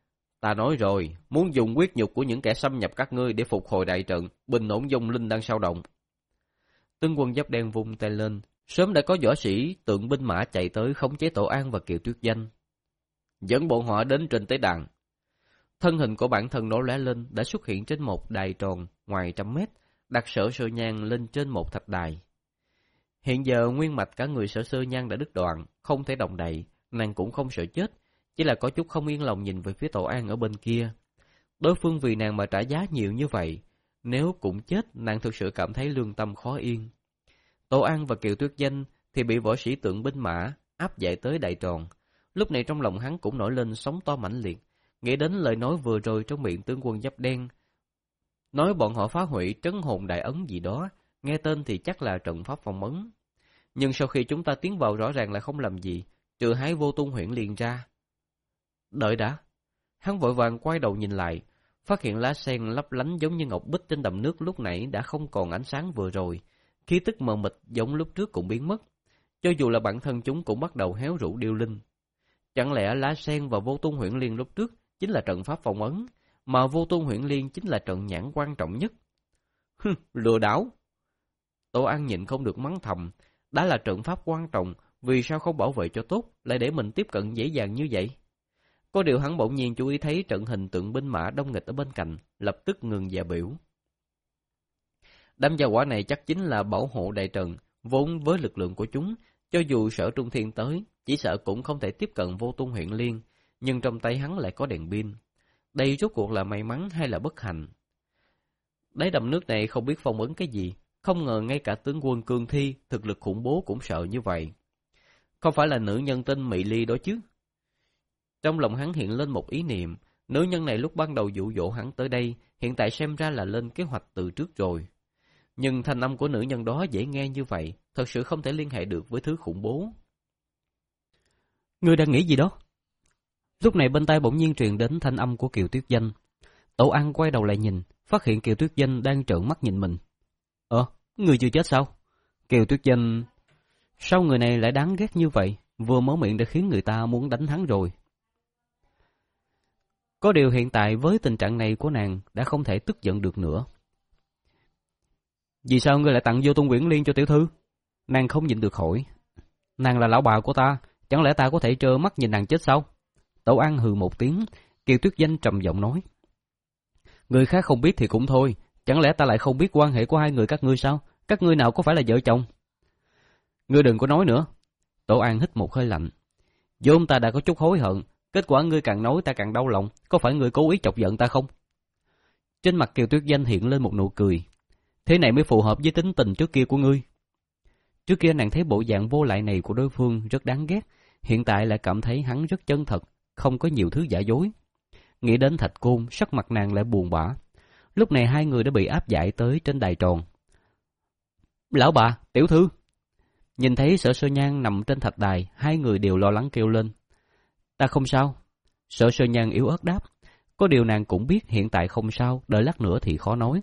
Ta nói rồi, muốn dùng huyết nhục của những kẻ xâm nhập các ngươi để phục hồi đại trận, bình ổn dòng linh đang sao động. Tướng quân giáp đen vung tay lên, sớm đã có võ sĩ tượng binh mã chạy tới khống chế Tổ An và Kiều Tuyết Danh. Dẫn bọn họ đến trên tế đàn. Thân hình của bản thân nổ lóe lên đã xuất hiện trên một đài tròn ngoài trăm mét, đặt Sở Sơ Nhan lên trên một thạch đài. Hiện giờ nguyên mạch cả người Sở Sơ Nhan đã đứt đoạn, không thể động đậy, nàng cũng không sợ chết, chỉ là có chút không yên lòng nhìn về phía Tổ An ở bên kia. Đối phương vì nàng mà trả giá nhiều như vậy, nếu cũng chết, nàng thực sự cảm thấy lương tâm khó yên. Tổ An và Kiều Tuyết Danh thì bị võ sĩ tượng binh mã áp giải tới đại tròn. Lúc này trong lòng hắn cũng nổi lên sóng to mãnh liệt, nghĩ đến lời nói vừa rồi trong miệng tướng quân giáp đen. Nói bọn họ phá hủy trấn hồn đại ấn gì đó, nghe tên thì chắc là trận pháp phong ấn. Nhưng sau khi chúng ta tiến vào rõ ràng là không làm gì, trừ hái Vô Tung Huyễn Liên ra. Đợi đã. Hắn vội vàng quay đầu nhìn lại, phát hiện lá sen lấp lánh giống như ngọc bích trên đầm nước lúc nãy đã không còn ánh sáng vừa rồi, khí tức mờ mịt giống lúc trước cũng biến mất. Cho dù là bản thân chúng cũng bắt đầu héo rũ điêu linh. Chẳng lẽ lá sen và Vô Tung Huyễn Liên lúc trước chính là trận pháp phong ấn, mà Vô Tung Huyễn Liên chính là trận nhãn quan trọng nhất? Hừ, lừa đảo! Tổ An nhịn không được mắng thầm, đã là trận pháp quan trọng, vì sao không bảo vệ cho tốt, lại để mình tiếp cận dễ dàng như vậy? Có điều hắn bỗng nhiên chú ý thấy trận hình tượng binh mã đông nghịch ở bên cạnh, lập tức ngừng dạ biểu. Đám gia hỏa này chắc chính là bảo hộ đại trận, vốn với lực lượng của chúng, cho dù Sở Trung Thiên tới, chỉ sợ cũng không thể tiếp cận Vô Tung Huyễn Liên, nhưng trong tay hắn lại có đèn pin. Đây rốt cuộc là may mắn hay là bất hạnh? Đáy đầm nước này không biết phong ấn cái gì, không ngờ ngay cả tướng quân cương thi, thực lực khủng bố cũng sợ như vậy. Không phải là nữ nhân tên Mỹ Ly đó chứ? Trong lòng hắn hiện lên một ý niệm, nữ nhân này lúc ban đầu dụ dỗ hắn tới đây, hiện tại xem ra là lên kế hoạch từ trước rồi. Nhưng thanh âm của nữ nhân đó dễ nghe như vậy, thật sự không thể liên hệ được với thứ khủng bố. Ngươi đang nghĩ gì đó? Lúc này bên tai bỗng nhiên truyền đến thanh âm của Kiều Tuyết Danh. Tổ An quay đầu lại nhìn, phát hiện Kiều Tuyết Danh đang trợn mắt nhìn mình. Ờ, ngươi chưa chết sao? Kiều Tuyết Danh... Sao người này lại đáng ghét như vậy? Vừa mở miệng đã khiến người ta muốn đánh hắn rồi. Có điều hiện tại với tình trạng này của nàng đã không thể tức giận được nữa. Vì sao ngươi lại tặng Vô Tung Huyễn Liên cho tiểu thư? Nàng không nhịn được hỏi. Nàng là lão bà của ta, chẳng lẽ ta có thể trơ mắt nhìn nàng chết sao? Tổ An hừ một tiếng, Kiều Tuyết Danh trầm giọng nói. Người khác không biết thì cũng thôi, chẳng lẽ ta lại không biết quan hệ của hai người các ngươi sao? Các ngươi nào có phải là vợ chồng? Ngươi đừng có nói nữa. Tổ An hít một hơi lạnh. Vốn ta đã có chút hối hận, kết quả ngươi càng nói ta càng đau lòng, có phải ngươi cố ý chọc giận ta không? Trên mặt Kiều Tuyết Danh hiện lên một nụ cười. Thế này mới phù hợp với tính tình trước kia của ngươi. Trước kia nàng thấy bộ dạng vô lại này của đối phương rất đáng ghét, hiện tại lại cảm thấy hắn rất chân thật, không có nhiều thứ giả dối. Nghĩ đến Thạch Côn, sắc mặt nàng lại buồn bã. Lúc này hai người đã bị áp giải tới trên đài tròn. Lão bà, tiểu thư! Nhìn thấy Sở Sơ Nhan nằm trên thạch đài, hai người đều lo lắng kêu lên. Ta không sao. Sở Sơ Nhan yếu ớt đáp. Có điều nàng cũng biết hiện tại không sao, đợi lát nữa thì khó nói.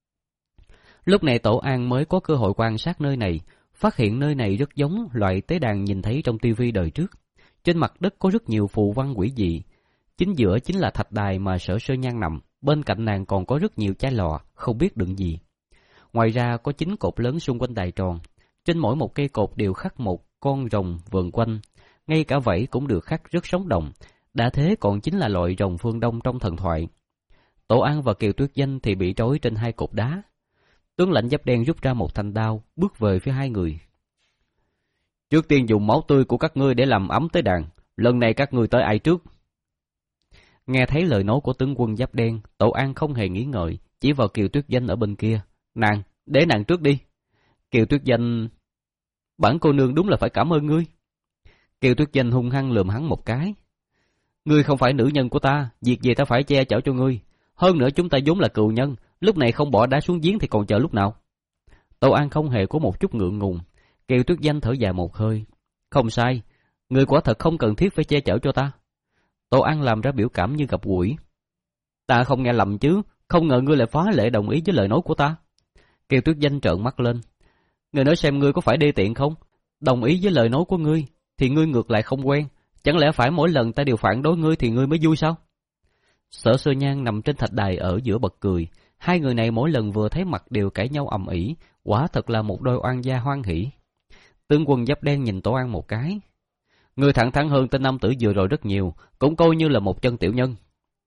Lúc này Tổ An mới có cơ hội quan sát nơi này, phát hiện nơi này rất giống loại tế đàn nhìn thấy trong tivi đời trước. Trên mặt đất có rất nhiều phù văn quỷ dị. Chính giữa chính là thạch đài mà Sở Sơ Nhan nằm, bên cạnh nàng còn có rất nhiều chai lọ, không biết đựng gì. Ngoài ra có chín cột lớn xung quanh đài tròn. Trên mỗi một cây cột đều khắc một con rồng vờn quanh, ngay cả vảy cũng được khắc rất sống động, đã thế còn chính là loại rồng phương Đông trong thần thoại. Tổ An và Kiều Tuyết Danh thì bị trói trên hai cột đá. Tướng lãnh giáp đen rút ra một thanh đao, bước về phía hai người. Trước tiên dùng máu tươi của các ngươi để làm ấm tế đàn, lần này các ngươi tới ai trước? Nghe thấy lời nói của tướng quân giáp đen, Tổ An không hề nghĩ ngợi, chỉ vào Kiều Tuyết Danh ở bên kia. Nàng, để nàng trước đi. Kiều Tuyết Danh... Bản cô nương đúng là phải cảm ơn ngươi. Kiều Tuyết Danh hung hăng lườm hắn một cái. Ngươi không phải nữ nhân của ta, việc gì ta phải che chở cho ngươi. Hơn nữa chúng ta vốn là cựu nhân, lúc này không bỏ đá xuống giếng thì còn chờ lúc nào? Tổ An không hề có một chút ngượng ngùng. Kiều Tuyết Danh thở dài một hơi. Không sai, ngươi quả thật không cần thiết phải che chở cho ta. Tổ An làm ra biểu cảm như gặp quỷ. Ta không nghe lầm chứ, không ngờ ngươi lại phá lệ đồng ý với lời nói của ta. Kiều Tuyết Danh trợn mắt lên. Ngươi nói xem ngươi có phải đê tiện không? Đồng ý với lời nói của ngươi, thì ngươi ngược lại không quen. Chẳng lẽ phải mỗi lần ta đều phản đối ngươi thì ngươi mới vui sao? Sở Sơ Nhan nằm trên thạch đài ở giữa bật cười. Hai người này mỗi lần vừa thấy mặt đều cãi nhau ầm ĩ, quả thật là một đôi oan gia hoan hỷ. Tướng quân giáp đen nhìn Tổ An một cái. Người thẳng thắn hơn tên nam tử vừa rồi rất nhiều, cũng coi như là một chân tiểu nhân.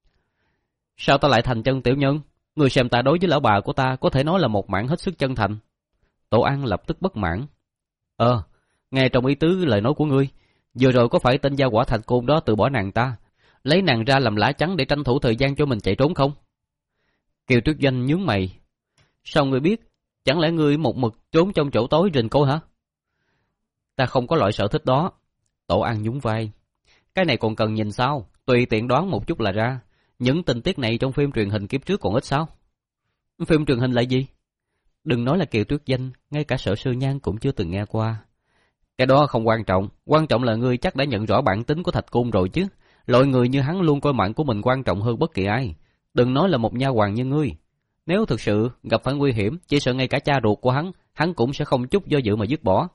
Sao ta lại thành chân tiểu nhân? Người xem ta đối với lão bà của ta có thể nói là một mảng hết sức chân thành. Tổ An lập tức bất mãn. Ờ, nghe trong ý tứ lời nói của ngươi, vừa rồi có phải tên gia quả Thạch Côn đó từ bỏ nàng ta, lấy nàng ra làm lá chắn để tranh thủ thời gian cho mình chạy trốn không? Kiều Tuyết Doanh nhướng mày. Sao ngươi biết? Chẳng lẽ ngươi một mực trốn trong chỗ tối rình coi hả? Ta không có loại sở thích đó. Tổ An nhún vai. Cái này còn cần nhìn sao? Tùy tiện đoán một chút là ra. Những tình tiết này trong phim truyền hình kiếp trước còn ít sao? Phim truyền hình là gì? Đừng nói là Kiều Tuyết Doanh, ngay cả Sở Sơ Nhan cũng chưa từng nghe qua. Cái đó không quan trọng, quan trọng là ngươi chắc đã nhận rõ bản tính của Thạch Côn rồi chứ. Loại người như hắn luôn coi mạng của mình quan trọng hơn bất kỳ ai. Đừng nói là một nha hoàn như ngươi. Nếu thực sự gặp phải nguy hiểm, chỉ sợ ngay cả cha ruột của hắn, hắn cũng sẽ không chút do dự mà dứt bỏ.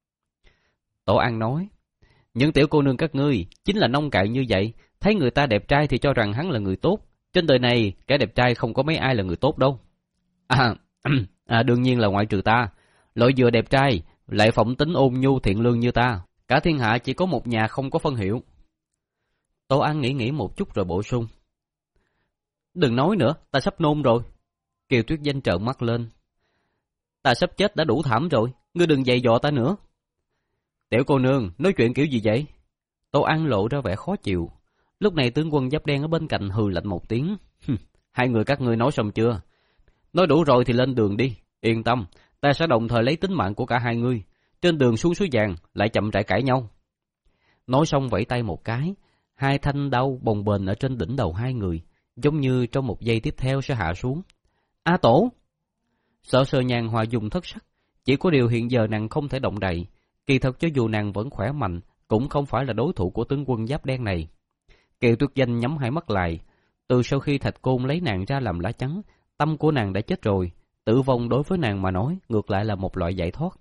Tổ An nói, những tiểu cô nương các ngươi chính là nông cạn như vậy, thấy người ta đẹp trai thì cho rằng hắn là người tốt. Trên đời này, kẻ đẹp trai không có mấy ai là người tốt đâu. À, à đương nhiên là ngoại trừ ta. Loại vừa đẹp trai, lại phỏng tính ôn nhu thiện lương như ta. Cả thiên hạ chỉ có một nhà không có phân hiệu. Tổ An nghĩ nghĩ một chút rồi bổ sung. Đừng nói nữa, ta sắp nôn rồi. Kiều Tuyết Doanh trợn mắt lên. Ta sắp chết đã đủ thảm rồi, ngươi đừng dày dò ta nữa. Tiểu cô nương, nói chuyện kiểu gì vậy? Tổ An lộ ra vẻ khó chịu. Lúc này tướng quân giáp đen ở bên cạnh hừ lạnh một tiếng. Hai người các ngươi nói xong chưa? Nói đủ rồi thì lên đường đi. Yên tâm, ta sẽ đồng thời lấy tính mạng của cả hai ngươi. Trên đường xuống suối vàng lại chậm rãi cãi nhau. Nói xong vẫy tay một cái, hai thanh đao bồng bềnh ở trên đỉnh đầu hai người, giống như trong một giây tiếp theo sẽ hạ xuống. A Tổ! Sở Sơ Nhan hòa dùng thất sắc, chỉ có điều hiện giờ nàng không thể động đậy. Kỳ thật cho dù nàng vẫn khỏe mạnh, cũng không phải là đối thủ của tướng quân giáp đen này. Kiều Tuyết Doanh nhắm hai mắt lại. Từ sau khi Thạch Côn lấy nàng ra làm lá chắn, tâm của nàng đã chết rồi. Tử vong đối với nàng mà nói, ngược lại là một loại giải thoát.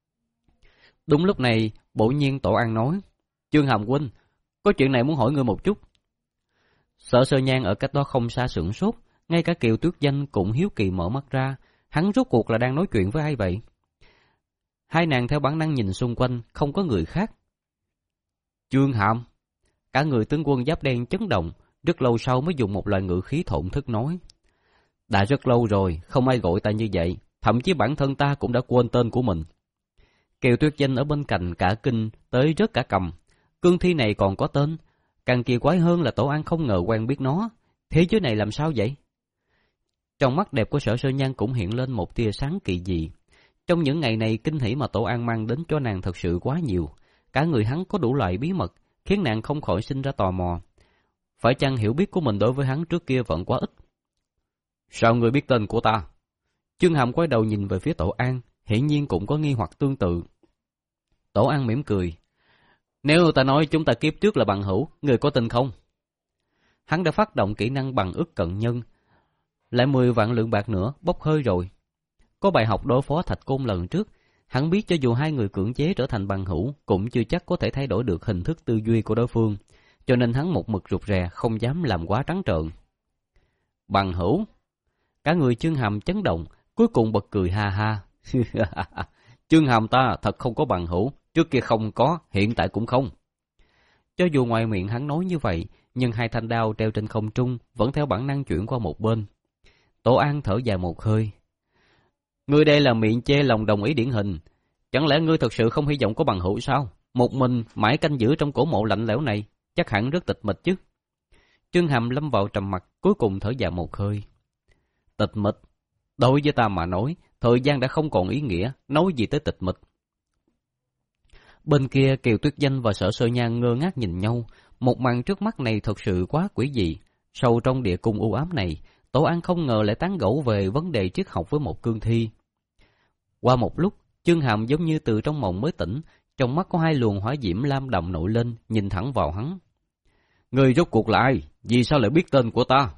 Đúng lúc này, bỗng nhiên Tổ An nói, Chương Hàm huynh, có chuyện này muốn hỏi ngươi một chút. Sở Sơ Nhan ở cách đó không xa sửng sốt, ngay cả Kiều Tuyết Doanh cũng hiếu kỳ mở mắt ra, hắn rốt cuộc là đang nói chuyện với ai vậy? Hai nàng theo bản năng nhìn xung quanh, không có người khác. Chương Hàm. Cả người tướng quân giáp đen chấn động, rất lâu sau mới dùng một loại ngữ khí thổn thức nói. Đã rất lâu rồi, không ai gọi ta như vậy, thậm chí bản thân ta cũng đã quên tên của mình. Kiều Tuyết Doanh ở bên cạnh cả kinh tới rớt cả cầm. Cương thi này còn có tên, càng kỳ quái hơn là Tổ An không ngờ quen biết nó. Thế giới này làm sao vậy? Trong mắt đẹp của Sở Sơ Nhan cũng hiện lên một tia sáng kỳ dị. Trong những ngày này kinh hỉ mà Tổ An mang đến cho nàng thật sự quá nhiều. Cả người hắn có đủ loại bí mật, khiến nàng không khỏi sinh ra tò mò. Phải chăng hiểu biết của mình đối với hắn trước kia vẫn quá ít? Sao ngươi biết tên của ta? Chương Hàm quay đầu nhìn về phía Tổ An, hiển nhiên cũng có nghi hoặc tương tự. Tổ An mỉm cười. Nếu ta nói chúng ta kiếp trước là bằng hữu, ngươi có tin không? Hắn đã phát động kỹ năng bằng ức cận nhân. Lại mười vạn lượng bạc nữa, bốc hơi rồi. Có bài học đối phó Thạch Côn lần trước, hắn biết cho dù hai người cưỡng chế trở thành bằng hữu, cũng chưa chắc có thể thay đổi được hình thức tư duy của đối phương, cho nên hắn một mực rụt rè, không dám làm quá trắng trợn. Bằng hữu? Cả người Chương Hàm chấn động, cuối cùng bật cười ha ha. Chương Hàm ta thật không có bằng hữu, trước kia không có, hiện tại cũng không. Cho dù ngoài miệng hắn nói như vậy, nhưng hai thanh đao treo trên không trung vẫn theo bản năng chuyển qua một bên. Tổ An thở dài một hơi. Ngươi đây là miệng chê lòng đồng ý điển hình. Chẳng lẽ ngươi thật sự không hy vọng có bằng hữu sao? Một mình mãi canh giữ trong cổ mộ lạnh lẽo này, chắc hẳn rất tịch mịch chứ. Chương Hàm lâm vào trầm mặc, cuối cùng thở dài một hơi. Tịch mịch? Đối với ta mà nói, thời gian đã không còn ý nghĩa, nói gì tới tịch mịch. Bên kia Kiều Tuyết Doanh và Sở Sơ Nhan ngơ ngác nhìn nhau, một màn trước mắt này thật sự quá quỷ dị. Sâu trong địa cung u ám này, Tổ An không ngờ lại tán gẫu về vấn đề triết học với một cương thi. Qua một lúc, Chương Hàm giống như từ trong mộng mới tỉnh, trong mắt có hai luồng hỏa diễm lam đậm nổi lên, nhìn thẳng vào hắn. Ngươi rốt cuộc là ai? Vì sao lại biết tên của ta?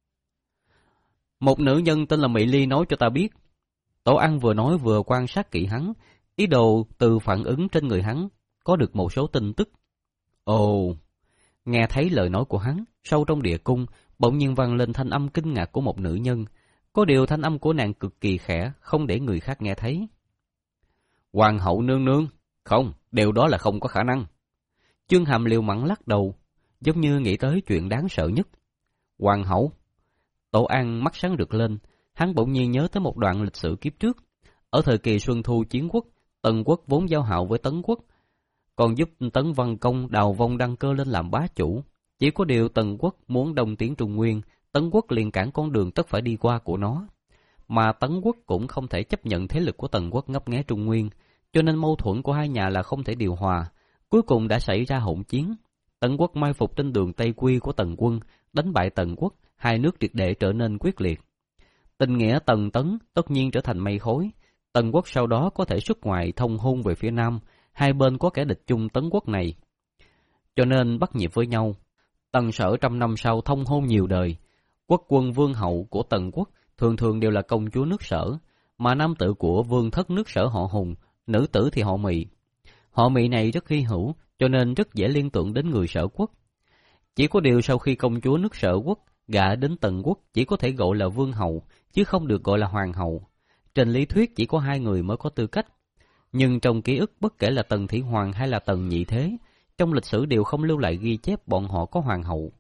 Một nữ nhân tên là Mỹ Ly nói cho ta biết. Tổ An vừa nói vừa quan sát kỹ hắn, ý đồ từ phản ứng trên người hắn, có được một số tin tức. Ồ, nghe thấy lời nói của hắn, sâu trong địa cung, bỗng nhiên vang lên thanh âm kinh ngạc của một nữ nhân. Có điều thanh âm của nàng cực kỳ khẽ, không để người khác nghe thấy. Hoàng hậu nương nương, không, điều đó là không có khả năng. Chương Hàm liều mạng lắc đầu, giống như nghĩ tới chuyện đáng sợ nhất. Hoàng hậu. Tổ An mắt sáng rực lên, hắn bỗng nhiên nhớ tới một đoạn lịch sử kiếp trước. Ở thời kỳ Xuân Thu Chiến Quốc, Tần Quốc vốn giao hảo với Tấn Quốc, còn giúp Tấn Văn Công đào vong đăng cơ lên làm bá chủ. Chỉ có điều Tần Quốc muốn đồng tiến Trung Nguyên, Tấn Quốc liền cản con đường tất phải đi qua của nó. Mà Tấn Quốc cũng không thể chấp nhận thế lực của Tần Quốc ngấp nghé Trung Nguyên, cho nên mâu thuẫn của hai nhà là không thể điều hòa. Cuối cùng đã xảy ra hỗn chiến. Tần Quốc mai phục trên đường Tây Quy của Tần Quân, đánh bại Tần Quốc, hai nước triệt để trở nên quyết liệt. Tình nghĩa Tần Tấn tất nhiên trở thành mây khói. Tần Quốc sau đó có thể xuất ngoại thông hôn về phía Nam, hai bên có kẻ địch chung Tấn Quốc này, cho nên bắt nhịp với nhau. Tần Sở trăm năm sau thông hôn nhiều đời. Quốc quân vương hậu của Tần Quốc thường thường đều là công chúa nước Sở, mà nam tử của vương thất nước Sở họ Hùng, nữ tử thì họ Mị. Họ Mị này rất hy hữu, cho nên rất dễ liên tưởng đến người Sở Quốc. Chỉ có điều sau khi công chúa nước Sở Quốc gả đến Tần Quốc chỉ có thể gọi là vương hậu, chứ không được gọi là hoàng hậu. Trên lý thuyết chỉ có hai người mới có tư cách. Nhưng trong ký ức bất kể là Tần Thủy Hoàng hay là Tần Nhị Thế, trong lịch sử đều không lưu lại ghi chép bọn họ có hoàng hậu.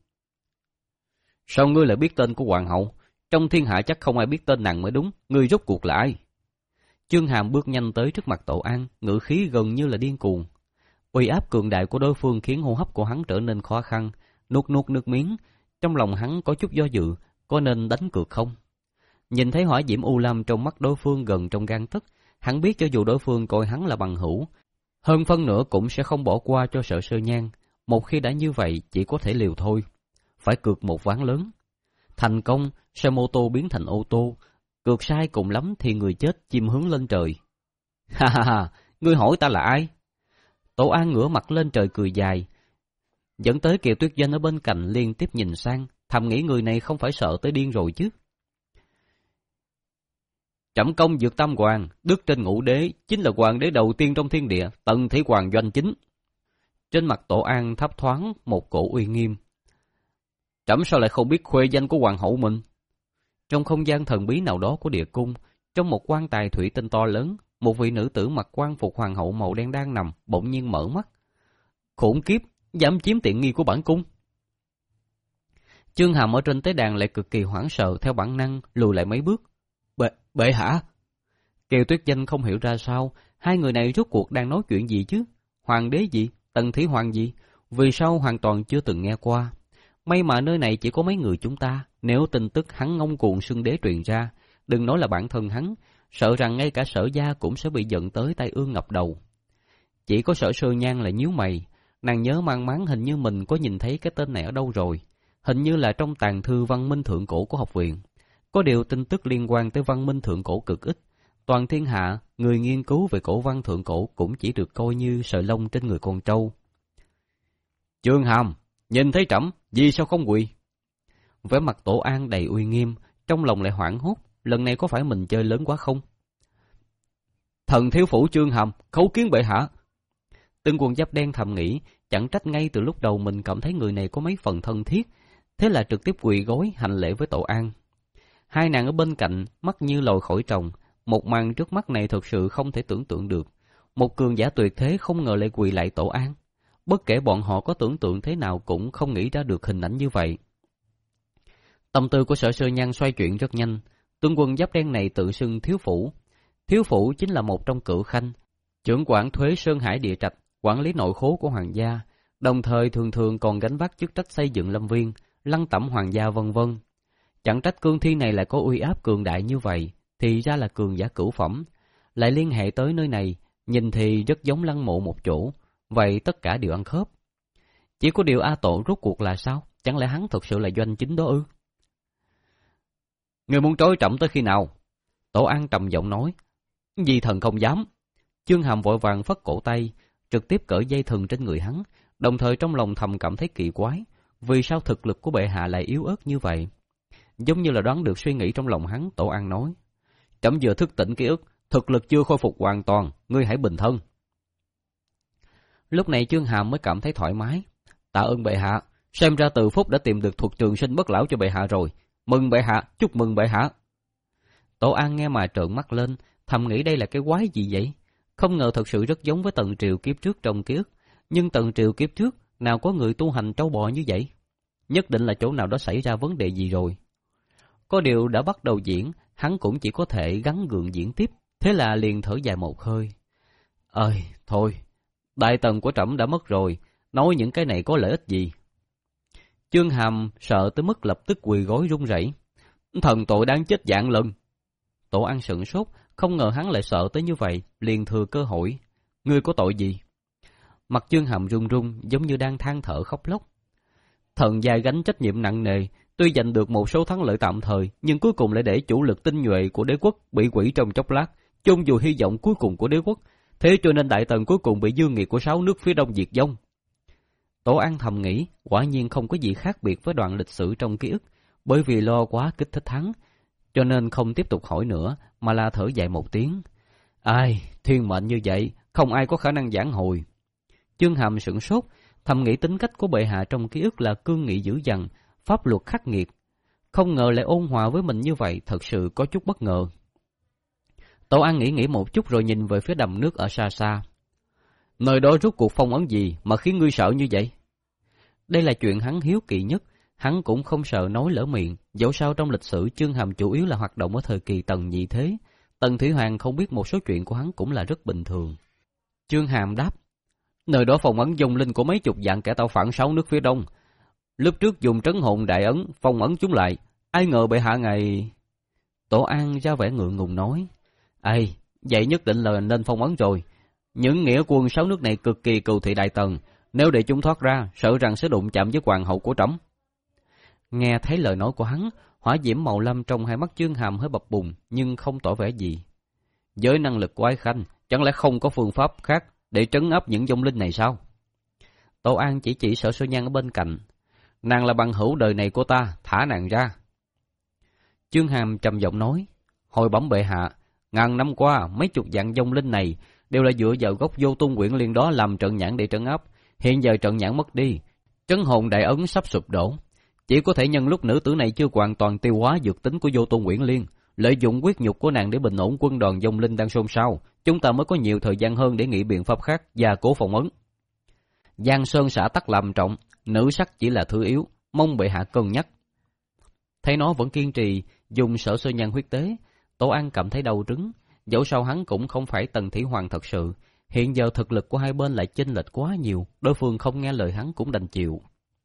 Sao ngươi lại biết tên của hoàng hậu? Trong thiên hạ chắc không ai biết tên nàng mới đúng, ngươi rốt cuộc là ai? Chương Hàm bước nhanh tới trước mặt Tổ An, ngữ khí gần như là điên cuồng. Uy áp cường đại của đối phương khiến hô hấp của hắn trở nên khó khăn, nuốt nuốt nước miếng, trong lòng hắn có chút do dự, có nên đánh cược không? Nhìn thấy hỏa diễm u lam trong mắt đối phương gần trong gang tấc, hắn biết cho dù đối phương coi hắn là bằng hữu, hơn phân nửa cũng sẽ không bỏ qua cho Sở Sơ Nhan. Một khi đã như vậy, chỉ có thể liều thôi. Phải cược một ván lớn. Thành công, xe mô tô biến thành ô tô. Cược sai cùng lắm thì người chết chim hướng lên trời. Ha ha ha, ngươi hỏi ta là ai? Tổ An ngửa mặt lên trời cười dài, dẫn tới Kiều Tuyết Doanh ở bên cạnh liên tiếp nhìn sang, thầm nghĩ người này không phải sợ tới điên rồi chứ. Trẫm công dược tam hoàng, đức trên ngũ đế, chính là hoàng đế đầu tiên trong thiên địa, Tần Thủy Hoàng doanh chính. Trên mặt Tổ An thấp thoáng một cổ uy nghiêm. Trẫm sao lại không biết khuê danh của hoàng hậu mình? Trong không gian thần bí nào đó của địa cung, trong một quan tài thủy tinh to lớn, một vị nữ tử mặc quan phục hoàng hậu màu đen đang nằm, bỗng nhiên mở mắt. Khủng kiếp, dám chiếm tiện nghi của bản cung. Chương Hàm ở trên tế đàn lại cực kỳ hoảng sợ, theo bản năng lùi lại mấy bước. Bệ, bệ hạ! Kiều Tuyết Doanh không hiểu ra sao, hai người này rốt cuộc đang nói chuyện gì chứ? Hoàng đế gì? Tần Thủy Hoàng gì? Vì sao hoàn toàn chưa từng nghe qua? May mà nơi này chỉ có mấy người chúng ta, nếu tin tức hắn ngông cuồng xưng đế truyền ra, đừng nói là bản thân hắn, sợ rằng ngay cả Sở gia cũng sẽ bị giận tới tai ương ngập đầu. Chỉ có Sở Sơ Nhan là nhíu mày, nàng nhớ mang máng hình như mình có nhìn thấy cái tên này ở đâu rồi, hình như là trong tàng thư văn minh thượng cổ của học viện. Có điều tin tức liên quan tới văn minh thượng cổ cực ít, toàn thiên hạ, người nghiên cứu về cổ văn thượng cổ cũng chỉ được coi như sợi lông trên người con trâu. Chương Hàm, nhìn thấy trẫm, vì sao không quỳ? Vẻ mặt Tổ An đầy uy nghiêm, trong lòng lại hoảng hốt, lần này có phải mình chơi lớn quá không? Thần thiếu phủ Chương Hàm, khấu kiến bệ hạ. Từng quần giáp đen thầm nghĩ, chẳng trách ngay từ lúc đầu mình cảm thấy người này có mấy phần thân thiết, thế là trực tiếp quỳ gối hành lễ với Tổ An. Hai nàng ở bên cạnh, mắt như lòi khỏi tròng, một màn trước mắt này thực sự không thể tưởng tượng được. Một cường giả tuyệt thế không ngờ lại quỳ lại Tổ An. Bất kể bọn họ có tưởng tượng thế nào cũng không nghĩ ra được hình ảnh như vậy. Tâm tư của Sở Sơ Nhan xoay chuyển rất nhanh, tướng quân giáp đen này tự xưng thiếu phủ. Thiếu phủ chính là một trong cửu khanh, trưởng quản thuế Sơn Hải Địa Trạch, quản lý nội khố của hoàng gia, đồng thời thường thường còn gánh vác chức trách xây dựng lâm viên, lăng tẩm hoàng gia vân vân. Chẳng trách cương thi này lại có uy áp cường đại như vậy, thì ra là cường giả cửu phẩm, lại liên hệ tới nơi này, nhìn thì rất giống lăng mộ một chỗ, vậy tất cả đều ăn khớp. Chỉ có điều A Tổ rốt cuộc là sao? Chẳng lẽ hắn thực sự là doanh chính đó ư? Người muốn trói trẫm tới khi nào? Tổ An trầm giọng nói. Vì thần không dám. Chương Hàm vội vàng phất cổ tay, trực tiếp cởi dây thừng trên người hắn, đồng thời trong lòng thầm cảm thấy kỳ quái, vì sao thực lực của bệ hạ lại yếu ớt như vậy? Giống như là đoán được suy nghĩ trong lòng hắn, Tổ An nói. Trẫm vừa thức tỉnh ký ức, thực lực chưa khôi phục hoàn toàn, ngươi hãy bình thân. Lúc này Chương Hàm mới cảm thấy thoải mái. Tạ ơn bệ hạ, Xem ra Từ Phúc đã tìm được thuật trường sinh bất lão cho bệ hạ rồi. Mừng bệ hạ, chúc mừng bệ hạ. Tổ An nghe mà trợn mắt lên, thầm nghĩ đây là cái quái gì vậy? Không ngờ thật sự rất giống với Tần Triều kiếp trước trong ký ức. Nhưng Tần Triều kiếp trước, nào có người tu hành trâu bò như vậy? Nhất định là chỗ nào đó xảy ra vấn đề gì rồi. Có điều đã bắt đầu diễn, hắn cũng chỉ có thể gắng gượng diễn tiếp, thế là liền thở dài một hơi. Ơi, thôi, đại tần của trẫm đã mất rồi, nói những cái này có lợi ích gì? Chương Hàm sợ tới mức lập tức quỳ gối run rẩy. Thần tội đáng chết vạn lần. Tổ An sửng sốt, không ngờ hắn lại sợ tới như vậy, liền thừa cơ hỏi. Ngươi có tội gì? Mặt Chương Hàm run run, giống như đang than thở khóc lóc. Thần giai gánh trách nhiệm nặng nề, tuy giành được một số thắng lợi tạm thời, nhưng cuối cùng lại để chủ lực tinh nhuệ của đế quốc bị quỷ trong chốc lát, chôn vùi hy vọng cuối cùng của đế quốc. Thế cho nên đại tần cuối cùng bị dương nghiệt của sáu nước phía đông diệt vong. Tổ An thầm nghĩ, quả nhiên không có gì khác biệt với đoạn lịch sử trong ký ức, bởi vì lo quá kích thích hắn, cho nên không tiếp tục hỏi nữa, mà là thở dài một tiếng. Ai, thiên mệnh như vậy, không ai có khả năng vãn hồi. Chương Hàm sửng sốt, thầm nghĩ tính cách của bệ hạ trong ký ức là cương nghị dữ dằn, pháp luật khắc nghiệt. Không ngờ lại ôn hòa với mình như vậy, thật sự có chút bất ngờ. Tổ An nghĩ nghĩ một chút rồi nhìn về phía đầm nước ở xa xa. Nơi đó rút cuộc phong ấn gì mà khiến ngươi sợ như vậy? Đây là chuyện hắn hiếu kỳ nhất, hắn cũng không sợ nói lỡ miệng, dẫu sao trong lịch sử Chương Hàm chủ yếu là hoạt động ở thời kỳ Tần Nhị Thế. Tần Thủy Hoàng không biết một số chuyện của hắn cũng là rất bình thường. Chương Hàm đáp, nơi đó phong ấn dòng linh của mấy chục vạn kẻ tạo phản sáu nước phía đông. Lúc trước dùng trấn hồn đại ấn phong ấn chúng lại, ai ngờ bệ hạ ngài... Tổ An ra vẻ ngượng ngùng nói, ai, vậy nhất định là nên phong ấn rồi. Những nghĩa quân sáu nước này cực kỳ cừu thị đại tần, nếu để chúng thoát ra, sợ rằng sẽ đụng chạm với hoàng hậu của trẫm. Nghe thấy lời nói của hắn, hỏa diễm màu lam trong hai mắt Chương Hàm hơi bập bùng, nhưng không tỏ vẻ gì. Với năng lực của Ái Khanh, chẳng lẽ không có phương pháp khác để trấn áp những vong linh này sao? Tổ An chỉ chỉ Sở Sơ Nhan ở bên cạnh. Nàng là bằng hữu đời này của ta, thả nàng ra. Chương Hàm trầm giọng nói, hồi bẩm bệ hạ, ngàn năm qua mấy chục vạn vong linh này đều là dựa vào gốc Vô Tung Quyển Liên đó làm trận nhãn để trấn áp. Hiện giờ trận nhãn mất đi, trấn hồn đại ấn sắp sụp đổ. Chỉ có thể nhân lúc nữ tử này chưa hoàn toàn tiêu hóa dược tính của Vô Tung Quyển Liên, lợi dụng quyết nhục của nàng để bình ổn quân đoàn vong linh đang xôn xao, chúng ta mới có nhiều thời gian hơn để nghĩ biện pháp khác và cố phòng ấn. Giang Sơn xã tắc làm trọng, nữ sắc chỉ là thứ yếu, mong bệ hạ cân nhắc. Thấy nó vẫn kiên trì dùng Sở Sơ Nhan huyết tế, Tổ An cảm thấy đau trứng. Dẫu sao hắn cũng không phải Tần Thủy Hoàng thật sự, hiện giờ thực lực của hai bên lại chênh lệch quá nhiều, đối phương không nghe lời hắn cũng đành chịu.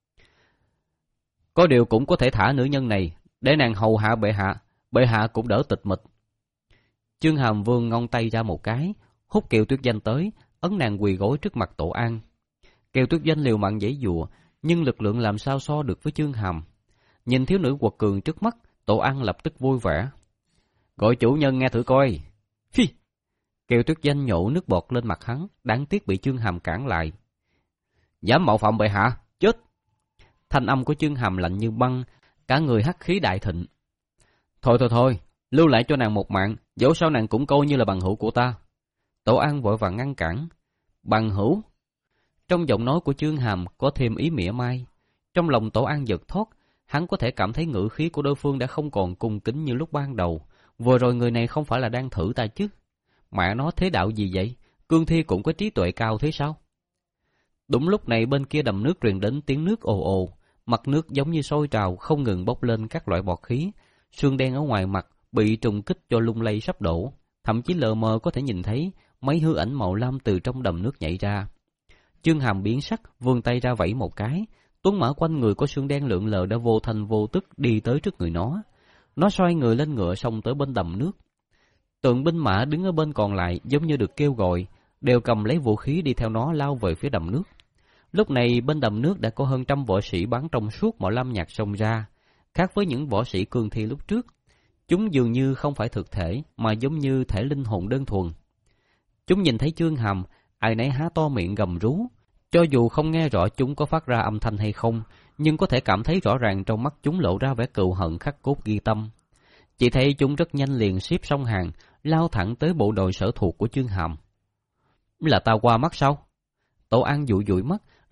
Có điều cũng có thể thả nữ nhân này, để nàng hầu hạ bệ hạ, bệ hạ cũng đỡ tịch mịch. Chương Hàm vươn ngón tay ra một cái, hút Kiều Tuyết Danh tới, ấn nàng quỳ gối trước mặt Tổ An. Kiều Tuyết Danh liều mạng giãy giụa, nhưng lực lượng làm sao so được với Chương Hàm. Nhìn thiếu nữ quật cường trước mắt, Tổ An lập tức vui vẻ. Gọi chủ nhân nghe thử coi. Phi! Kiều Tuyết Danh nhổ nước bọt lên mặt hắn, đáng tiếc bị Chương Hàm cản lại. Dám mạo phạm bệ hạ, chết! Thanh âm của Chương Hàm lạnh như băng, cả người hắc khí đại thịnh. Thôi thôi thôi, lưu lại cho nàng một mạng, dẫu sao nàng cũng coi như là bằng hữu của ta. Tổ An vội vàng ngăn cản. Bằng hữu? Trong giọng nói của Chương Hàm có thêm ý mỉa mai. Trong lòng Tổ An giật thót, hắn có thể cảm thấy ngữ khí của đối phương đã không còn cung kính như lúc ban đầu. Vừa rồi người này không phải là đang thử ta chứ? Mẹ nó thế đạo gì vậy? Cương Thi cũng có trí tuệ cao thế sao? Đúng lúc này bên kia đầm nước truyền đến tiếng nước ồ ồ, mặt nước giống như sôi trào không ngừng bốc lên các loại bọt khí. Sương đen ở ngoài mặt bị trùng kích cho lung lay sắp đổ, thậm chí lờ mờ có thể nhìn thấy mấy hư ảnh màu lam từ trong đầm nước nhảy ra. Chương Hàm biến sắc, vươn tay ra vẫy một cái, tuấn mã quanh người có sương đen lượn lờ đã vô thanh vô tức đi tới trước người nó. Nó xoay người lên ngựa xông tới bên đầm nước. Tượng binh mã đứng ở bên còn lại giống như được kêu gọi, đều cầm lấy vũ khí đi theo nó lao về phía đầm nước. Lúc này bên đầm nước đã có hơn trăm võ sĩ bắn trong suốt màu lam nhạt xông ra. Khác với những võ sĩ cương thi lúc trước, chúng dường như không phải thực thể mà giống như thể linh hồn đơn thuần. Chúng nhìn thấy Chương Hàm, ai nấy há to miệng gầm rú. Cho dù không nghe rõ chúng có phát ra âm thanh hay không, nhưng có thể cảm thấy rõ ràng trong mắt chúng lộ ra vẻ cừu hận khắc cốt ghi tâm. Chỉ thấy chúng rất nhanh liền xếp song hàng, lao thẳng tới bộ đội sở thuộc của Chương Hàm. Là tao qua mắt sao? Tổ An dụi dụi mắt,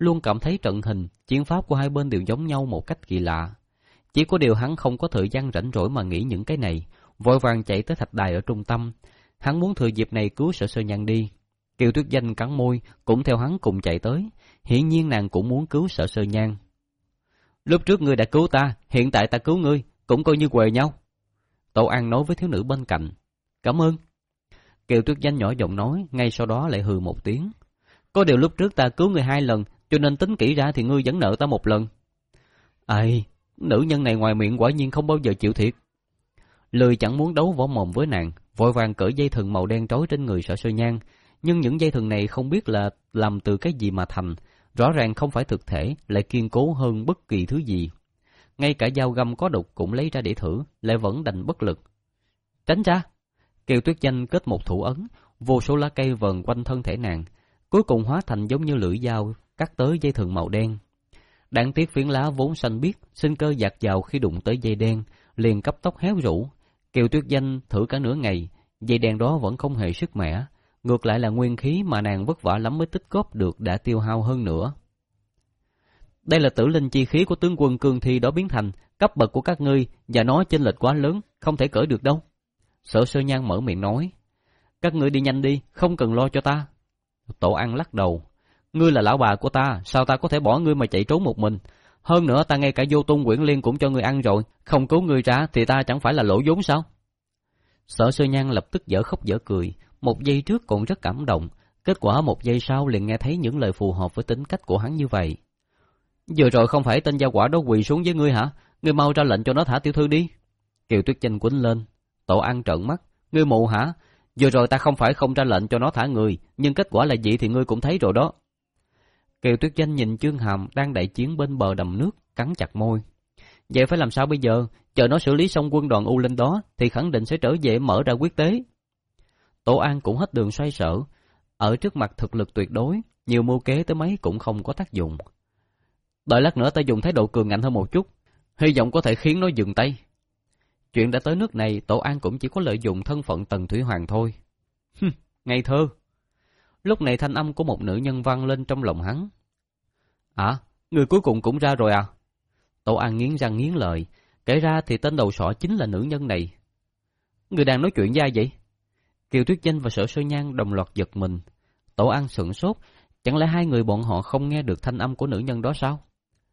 luôn cảm thấy trận hình, chiến pháp của hai bên đều giống nhau một cách kỳ lạ. Chỉ có điều hắn không có thời gian rảnh rỗi mà nghĩ những cái này, vội vàng chạy tới thạch đài ở trung tâm. Hắn muốn thừa dịp này cứu Sở Sơ Nhan đi. Kiều Tuyết Danh cắn môi, cũng theo hắn cùng chạy tới. Hiển nhiên nàng cũng muốn cứu Sở Sơ Nhan. Lúc trước ngươi đã cứu ta, hiện tại ta cứu ngươi, cũng coi như quề nhau. Tổ An nói với thiếu nữ bên cạnh. Cảm ơn. Kiều Tuyết Danh nhỏ giọng nói, ngay sau đó lại hừ một tiếng. Có điều lúc trước ta cứu ngươi hai lần, cho nên tính kỹ ra thì ngươi vẫn nợ ta một lần. Ây, nữ nhân này ngoài miệng quả nhiên không bao giờ chịu thiệt. Lười chẳng muốn đấu võ mồm với nàng, vội vàng cởi dây thừng màu đen trói trên người Sở Sơ Nhan. Nhưng những dây thừng này không biết là làm từ cái gì mà thành, rõ ràng không phải thực thể, lại kiên cố hơn bất kỳ thứ gì. Ngay cả dao găm có độc cũng lấy ra để thử, lại vẫn đành bất lực. Tránh ra! Kiều Tuyết Danh kết một thủ ấn, vô số lá cây vờn quanh thân thể nàng, cuối cùng hóa thành giống như lưỡi dao cắt tới dây thừng màu đen. Đáng tiếc phiến lá vốn xanh biếc, sinh cơ dạt dào khi đụng tới dây đen, liền cấp tốc héo rũ. Kiều Tuyết Danh thử cả nửa ngày, dây đen đó vẫn không hề sức mẻ, ngược lại là nguyên khí mà nàng vất vả lắm mới tích góp được đã tiêu hao hơn nữa. Đây là tử linh chi khí của tướng quân cương thi đó biến thành, cấp bậc của các ngươi và nó chênh lệch quá lớn, không thể cởi được đâu. Sở Sơ Nhan mở miệng nói. Các ngươi đi nhanh đi, không cần lo cho ta. Tổ An lắc đầu. Ngươi là lão bà của ta, sao ta có thể bỏ ngươi mà chạy trốn một mình? Hơn nữa ta ngay cả vô tung quyển liên cũng cho ngươi ăn rồi, không cứu ngươi ra thì ta chẳng phải là lỗ vốn sao? Sở Sơ Nhan lập tức dở khóc dở cười, một giây trước còn rất cảm động, kết quả một giây sau liền nghe thấy những lời phù hợp với tính cách của hắn như vậy. Vừa rồi không phải tên gia quả đó quỳ xuống với ngươi hả? Ngươi mau ra lệnh cho nó thả tiểu thư đi. Kiều Tuyết Danh quýnh lên. Tổ An trợn mắt. Ngươi mù hả? Vừa rồi ta không phải không ra lệnh cho nó thả người, nhưng kết quả là gì thì ngươi cũng thấy rồi đó. Kiều Tuyết Danh nhìn Chương Hàm đang đại chiến bên bờ đầm nước, cắn chặt môi. Vậy phải làm sao bây giờ? Chờ nó xử lý xong quân đoàn U Linh đó, thì khẳng định sẽ trở về mở ra quyết tế. Tổ An cũng hết đường xoay sở. Ở trước mặt thực lực tuyệt đối, nhiều mưu kế tới mấy cũng không có tác dụng. Đợi lát nữa ta dùng thái độ cường ngạnh hơn một chút, hy vọng có thể khiến nó dừng tay. Chuyện đã tới nước này, Tổ An cũng chỉ có lợi dụng thân phận Tần Thủy Hoàng thôi. Hừm, ngây thơ. Lúc này thanh âm của một nữ nhân vang lên trong lòng hắn. À, người cuối cùng cũng ra rồi à? Tổ An nghiến răng nghiến lợi, kể ra thì tên đầu sọ chính là nữ nhân này. Người đang nói chuyện với ai vậy? Kiều Tuyết Danh và Sở Sơ Nhan đồng loạt giật mình. Tổ An sửng sốt, chẳng lẽ hai người bọn họ không nghe được thanh âm của nữ nhân đó sao?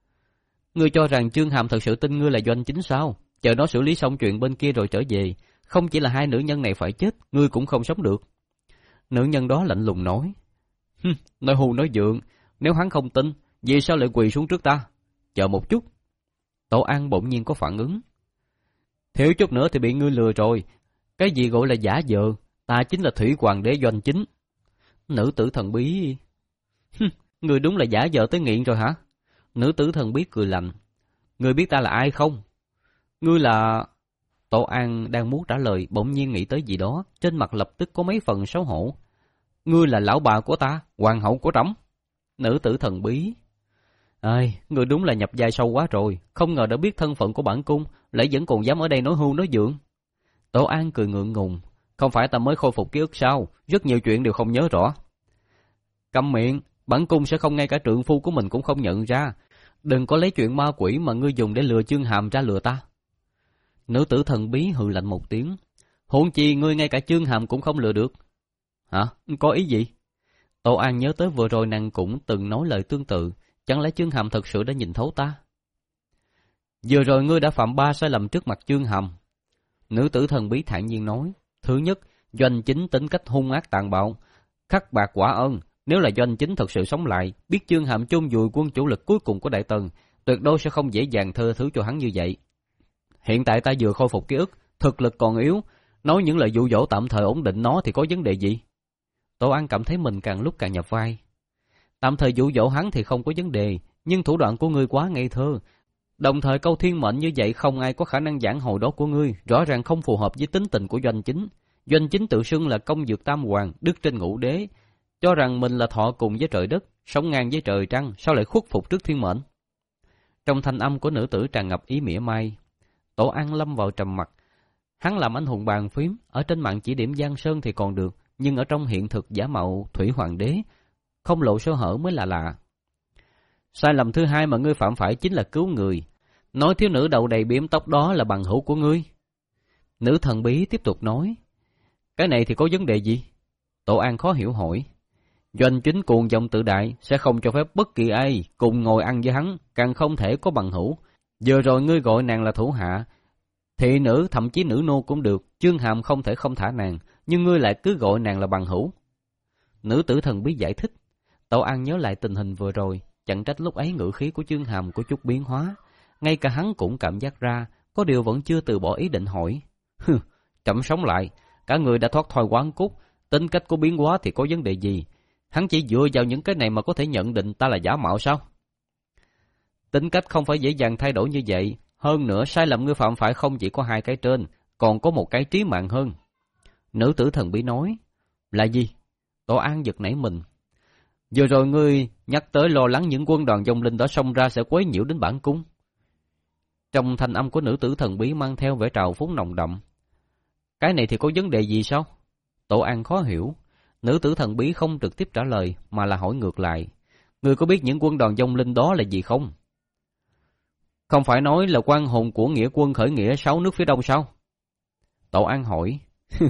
Ngươi cho rằng Chương Hàm thật sự tin ngươi là Doanh Chính sao? Chờ nó xử lý xong chuyện bên kia rồi trở về, không chỉ là hai nữ nhân này phải chết, ngươi cũng không sống được. Nữ nhân đó lạnh lùng nói. Hừm, nói hù nói dượng, nếu hắn không tin, vì sao lại quỳ xuống trước ta? Chờ một chút. Tổ An bỗng nhiên có phản ứng. Thiếu chút nữa thì bị ngươi lừa rồi, cái gì gọi là giả vờ, ta chính là Thủy Hoàng đế Doanh Chính. Nữ tử thần bí. Hừm, ngươi đúng là giả vờ tới nghiện rồi hả? Nữ tử thần bí cười lạnh. Ngươi biết ta là ai không? Ngươi là... Tổ An đang muốn trả lời, bỗng nhiên nghĩ tới gì đó, trên mặt lập tức có mấy phần xấu hổ. Ngươi là lão bà của ta, hoàng hậu của trẫm. Nữ tử thần bí. Ai, ngươi đúng là nhập vai sâu quá rồi, không ngờ đã biết thân phận của bản cung, lại vẫn còn dám ở đây nói hưu nói dượng. Tổ An cười ngượng ngùng. Không phải ta mới khôi phục ký ức sao, rất nhiều chuyện đều không nhớ rõ. Câm miệng, bản cung sẽ không ngay cả trượng phu của mình cũng không nhận ra. Đừng có lấy chuyện ma quỷ mà ngươi dùng để lừa Chương Hàm ra lừa ta. Nữ tử thần bí hừ lạnh một tiếng. Huống chi ngươi ngay cả Chương Hàm cũng không lừa được. Hả? Có ý gì? Tổ An nhớ tới vừa rồi nàng cũng từng nói lời tương tự. Chẳng lẽ Chương Hàm thật sự đã nhìn thấu ta? Vừa rồi ngươi đã phạm ba sai lầm trước mặt Chương Hàm. Nữ tử thần bí thản nhiên nói. Thứ nhất, Doanh Chính tính cách hung ác tàn bạo, khắc bạc quả ân. Nếu là Doanh Chính thật sự sống lại, biết Chương Hàm chôn vùi quân chủ lực cuối cùng của Đại Tần, tuyệt đối sẽ không dễ dàng thơ thứ cho hắn như vậy. Hiện tại ta vừa khôi phục ký ức, thực lực còn yếu, nói những lời dụ dỗ tạm thời ổn định nó thì có vấn đề gì? Tổ An cảm thấy mình càng lúc càng nhập vai. Tạm thời dụ dỗ hắn thì không có vấn đề, nhưng thủ đoạn của ngươi quá ngây thơ. Đồng thời câu thiên mệnh như vậy không ai có khả năng giảng hồi đó của ngươi, rõ ràng không phù hợp với tính tình của Doanh Chính. Doanh Chính tự xưng là công dược tam hoàng, đức trên ngũ đế, cho rằng mình là thọ cùng với trời đất, sống ngang với trời trăng, sao lại khuất phục trước thiên mệnh? Trong thanh âm của nữ tử tràn ngập ý mỉa mai. Tổ An lâm vào trầm mặc. Hắn làm anh hùng bàn phím, ở trên mạng chỉ điểm Giang Sơn thì còn được, nhưng ở trong hiện thực giả mạo Thủy Hoàng đế, không lộ sơ hở mới là lạ. Sai lầm thứ hai mà ngươi phạm phải chính là cứu người. Nói thiếu nữ đầu đầy bím tóc đó là bằng hữu của ngươi. Nữ thần bí tiếp tục nói. Cái này thì có vấn đề gì? Tổ An khó hiểu hỏi. Doanh Chính cuồng vọng tự đại, sẽ không cho phép bất kỳ ai cùng ngồi ăn với hắn, càng không thể có bằng hữu. Vừa rồi ngươi gọi nàng là thủ hạ, thị nữ thậm chí nữ nô cũng được, Chương Hàm không thể không thả nàng, nhưng ngươi lại cứ gọi nàng là bằng hữu. Nữ tử thần bí giải thích. Tổ An nhớ lại tình hình vừa rồi, chẳng trách lúc ấy ngữ khí của Chương Hàm có chút biến hóa. Ngay cả hắn cũng cảm giác ra, có điều vẫn chưa từ bỏ ý định hỏi. Hừ, chậm sống lại, cả người đã thoát thoi quán cốt, tính cách của biến hóa thì có vấn đề gì? Hắn chỉ dựa vào những cái này mà có thể nhận định ta là giả mạo sao? Tính cách không phải dễ dàng thay đổi như vậy. Hơn nữa, sai lầm ngươi phạm phải không chỉ có hai cái trên, còn có một cái trí mạng hơn. Nữ tử thần bí nói. Là gì? Tổ An giật nảy mình. Vừa rồi ngươi nhắc tới lo lắng những quân đoàn vong linh đó xông ra sẽ quấy nhiễu đến bản cung. Trong thanh âm của nữ tử thần bí mang theo vẻ trào phúng nồng đậm. Cái này thì có vấn đề gì sao? Tổ An khó hiểu. Nữ tử thần bí không trực tiếp trả lời, mà là hỏi ngược lại. Ngươi có biết những quân đoàn vong linh đó là gì không? Không phải nói là quan hồn của nghĩa quân khởi nghĩa sáu nước phía đông sao? Tổ An hỏi.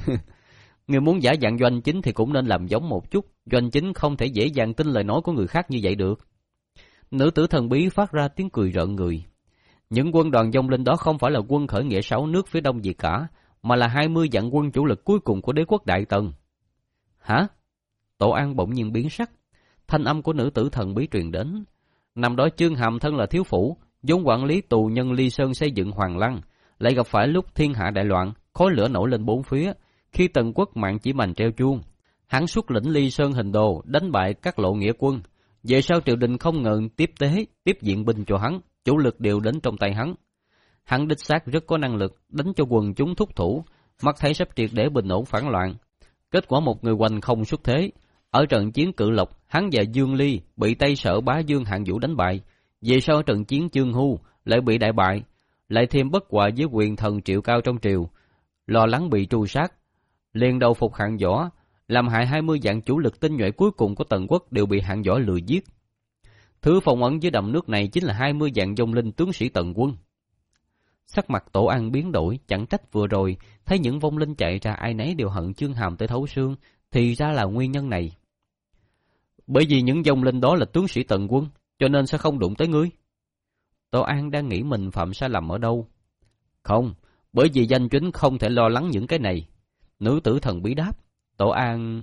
Ngươi muốn giả dạng Doanh Chính thì cũng nên làm giống một chút. Doanh Chính không thể dễ dàng tin lời nói của người khác như vậy được. Nữ tử thần bí phát ra tiếng cười rợn người. Những quân đoàn vong linh đó không phải là quân khởi nghĩa sáu nước phía đông gì cả, mà là hai mươi vạn quân chủ lực cuối cùng của đế quốc Đại Tần. Hả? Tổ An bỗng nhiên biến sắc. Thanh âm của nữ tử thần bí truyền đến. Năm đó Chương Hàm thân là thiếu phủ, vốn quản lý tù nhân Ly Sơn xây dựng Hoàng Lăng, lại gặp phải lúc thiên hạ đại loạn, khói lửa nổi lên bốn phía. Khi Tần quốc mạng chỉ mành treo chuông, hắn xuất lĩnh Ly Sơn hình đồ đánh bại các lộ nghĩa quân. Về sau triều đình không ngừng tiếp tế, tiếp diện binh cho hắn, chủ lực đều đến trong tay hắn. Hắn đích xác rất có năng lực, đánh cho quần chúng thúc thủ, mắt thấy sắp triệt để bình ổn phản loạn. Kết quả một người hoành không xuất thế. Ở trận chiến Cự Lộc, hắn và Dương Ly bị Tây Sở Bá Dương Hạng Vũ đánh bại. Về sau ở trận chiến Chương Hu lại bị đại bại, lại thêm bất hòa với quyền thần Triệu Cao trong triều, lo lắng bị tru sát, liền đầu phục Hạng Võ, làm hại hai mươi vạn chủ lực tinh nhuệ cuối cùng của Tần quốc đều bị Hạng Võ lừa giết. Thứ phong ấn dưới đầm nước này chính là hai mươi vạn vong linh tướng sĩ Tần quân. Sắc mặt Tổ An biến đổi, chẳng trách vừa rồi thấy những vong linh chạy ra ai nấy đều hận Chương Hàm tới thấu xương, thì ra là nguyên nhân này. Bởi vì những vong linh đó là tướng sĩ Tần quân, cho nên sẽ không đụng tới ngươi. Tổ An đang nghĩ mình phạm sai lầm ở đâu. Không, bởi vì Doanh Chính không thể lo lắng những cái này. Nữ tử thần bí đáp. Tổ An...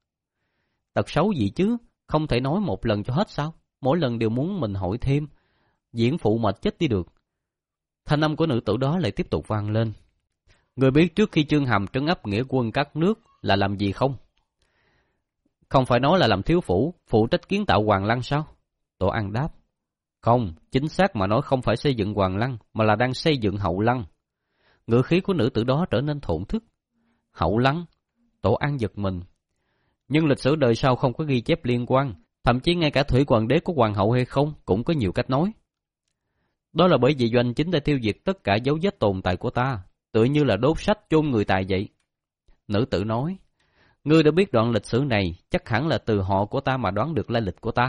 Tật xấu gì chứ, không thể nói một lần cho hết sao? Mỗi lần đều muốn mình hỏi thêm. Diễn phụ mệt chết đi được. Thanh âm của nữ tử đó lại tiếp tục vang lên. Người biết trước khi Chương Hàm trấn áp nghĩa quân các nước là làm gì không? Không phải nói là làm thiếu phủ, phụ trách kiến tạo Hoàng Lăng sao? Tổ An đáp. Không, chính xác mà nói không phải xây dựng Hoàng Lăng, mà là đang xây dựng Hậu Lăng. Ngữ khí của nữ tử đó trở nên thổn thức. Hậu Lăng? Tổ An giật mình. Nhưng lịch sử đời sau không có ghi chép liên quan, thậm chí ngay cả Thủy Hoàng đế có hoàng hậu hay không cũng có nhiều cách nói. Đó là bởi vì Doanh Chính đã tiêu diệt tất cả dấu vết tồn tại của ta, tựa như là đốt sách chôn người tài vậy. Nữ tử nói. Ngươi đã biết đoạn lịch sử này, chắc hẳn là từ họ của ta mà đoán được lai lịch của ta.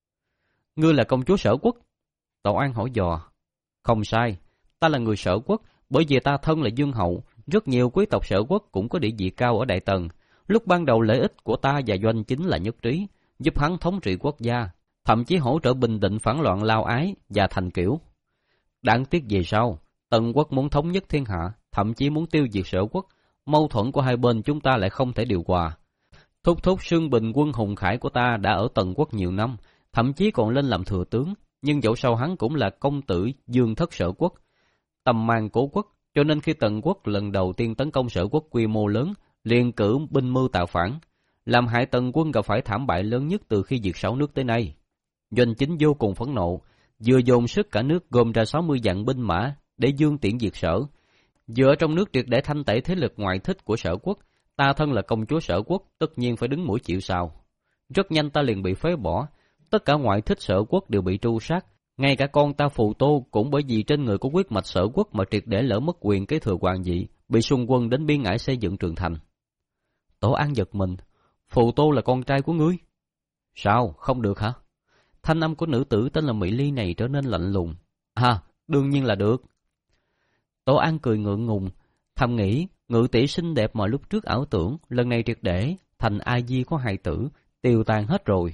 Ngươi là công chúa Sở Quốc? Tổ An hỏi dò. Không sai, ta là người Sở Quốc, bởi vì ta thân là Dương hậu, rất nhiều quý tộc Sở Quốc cũng có địa vị cao ở Đại Tần. Lúc ban đầu lợi ích của ta và Doanh Chính là nhất trí, giúp hắn thống trị quốc gia, thậm chí hỗ trợ bình định phản loạn Lao Ái và Thành Kiểu. Đáng tiếc về sau, Tần quốc muốn thống nhất thiên hạ, thậm chí muốn tiêu diệt Sở Quốc, mâu thuẫn của hai bên chúng ta lại không thể điều hòa. Thúc thúc Sương Bình quân hùng khải của ta đã ở Tần quốc nhiều năm, thậm chí còn lên làm thừa tướng, nhưng dẫu sao hắn cũng là công tử Dương thất Sở Quốc, tầm mang Cố quốc, cho nên khi Tần quốc lần đầu tiên tấn công Sở Quốc quy mô lớn, liền cử binh mưu tạo phản, làm hại Tần quân gặp phải thảm bại lớn nhất từ khi diệt sáu nước tới nay. Doanh Chính vô cùng phẫn nộ, vừa dồn sức cả nước gồm ra sáu mươi vạn binh mã để dương tiễn diệt Sở. Vừa ở trong nước triệt để thanh tẩy thế lực ngoại thích của Sở Quốc, ta thân là công chúa Sở Quốc, tất nhiên phải đứng mũi chịu sào. Rất nhanh ta liền bị phế bỏ, tất cả ngoại thích Sở Quốc đều bị tru sát, ngay cả con ta Phù Tô cũng bởi vì trên người có huyết mạch Sở Quốc mà triệt để lỡ mất quyền kế thừa hoàng vị, bị xung quân đến biên ải xây dựng trường thành. Tổ An giật mình, Phù Tô là con trai của ngươi? Sao, không được hả? Thanh âm của nữ tử tên là Mỹ Ly này trở nên lạnh lùng. À, đương nhiên là được. Tổ An cười ngượng ngùng, thầm nghĩ, ngự tỷ xinh đẹp mọi lúc trước ảo tưởng, lần này triệt để, thành A Di có hài tử, tiêu tan hết rồi.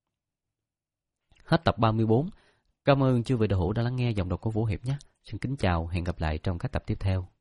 Hết tập ba mươi bốn. Cảm ơn chư vị đạo hữu đã lắng nghe giọng đọc của Vũ Hiệp nhé. Xin kính chào, hẹn gặp lại trong các tập tiếp theo.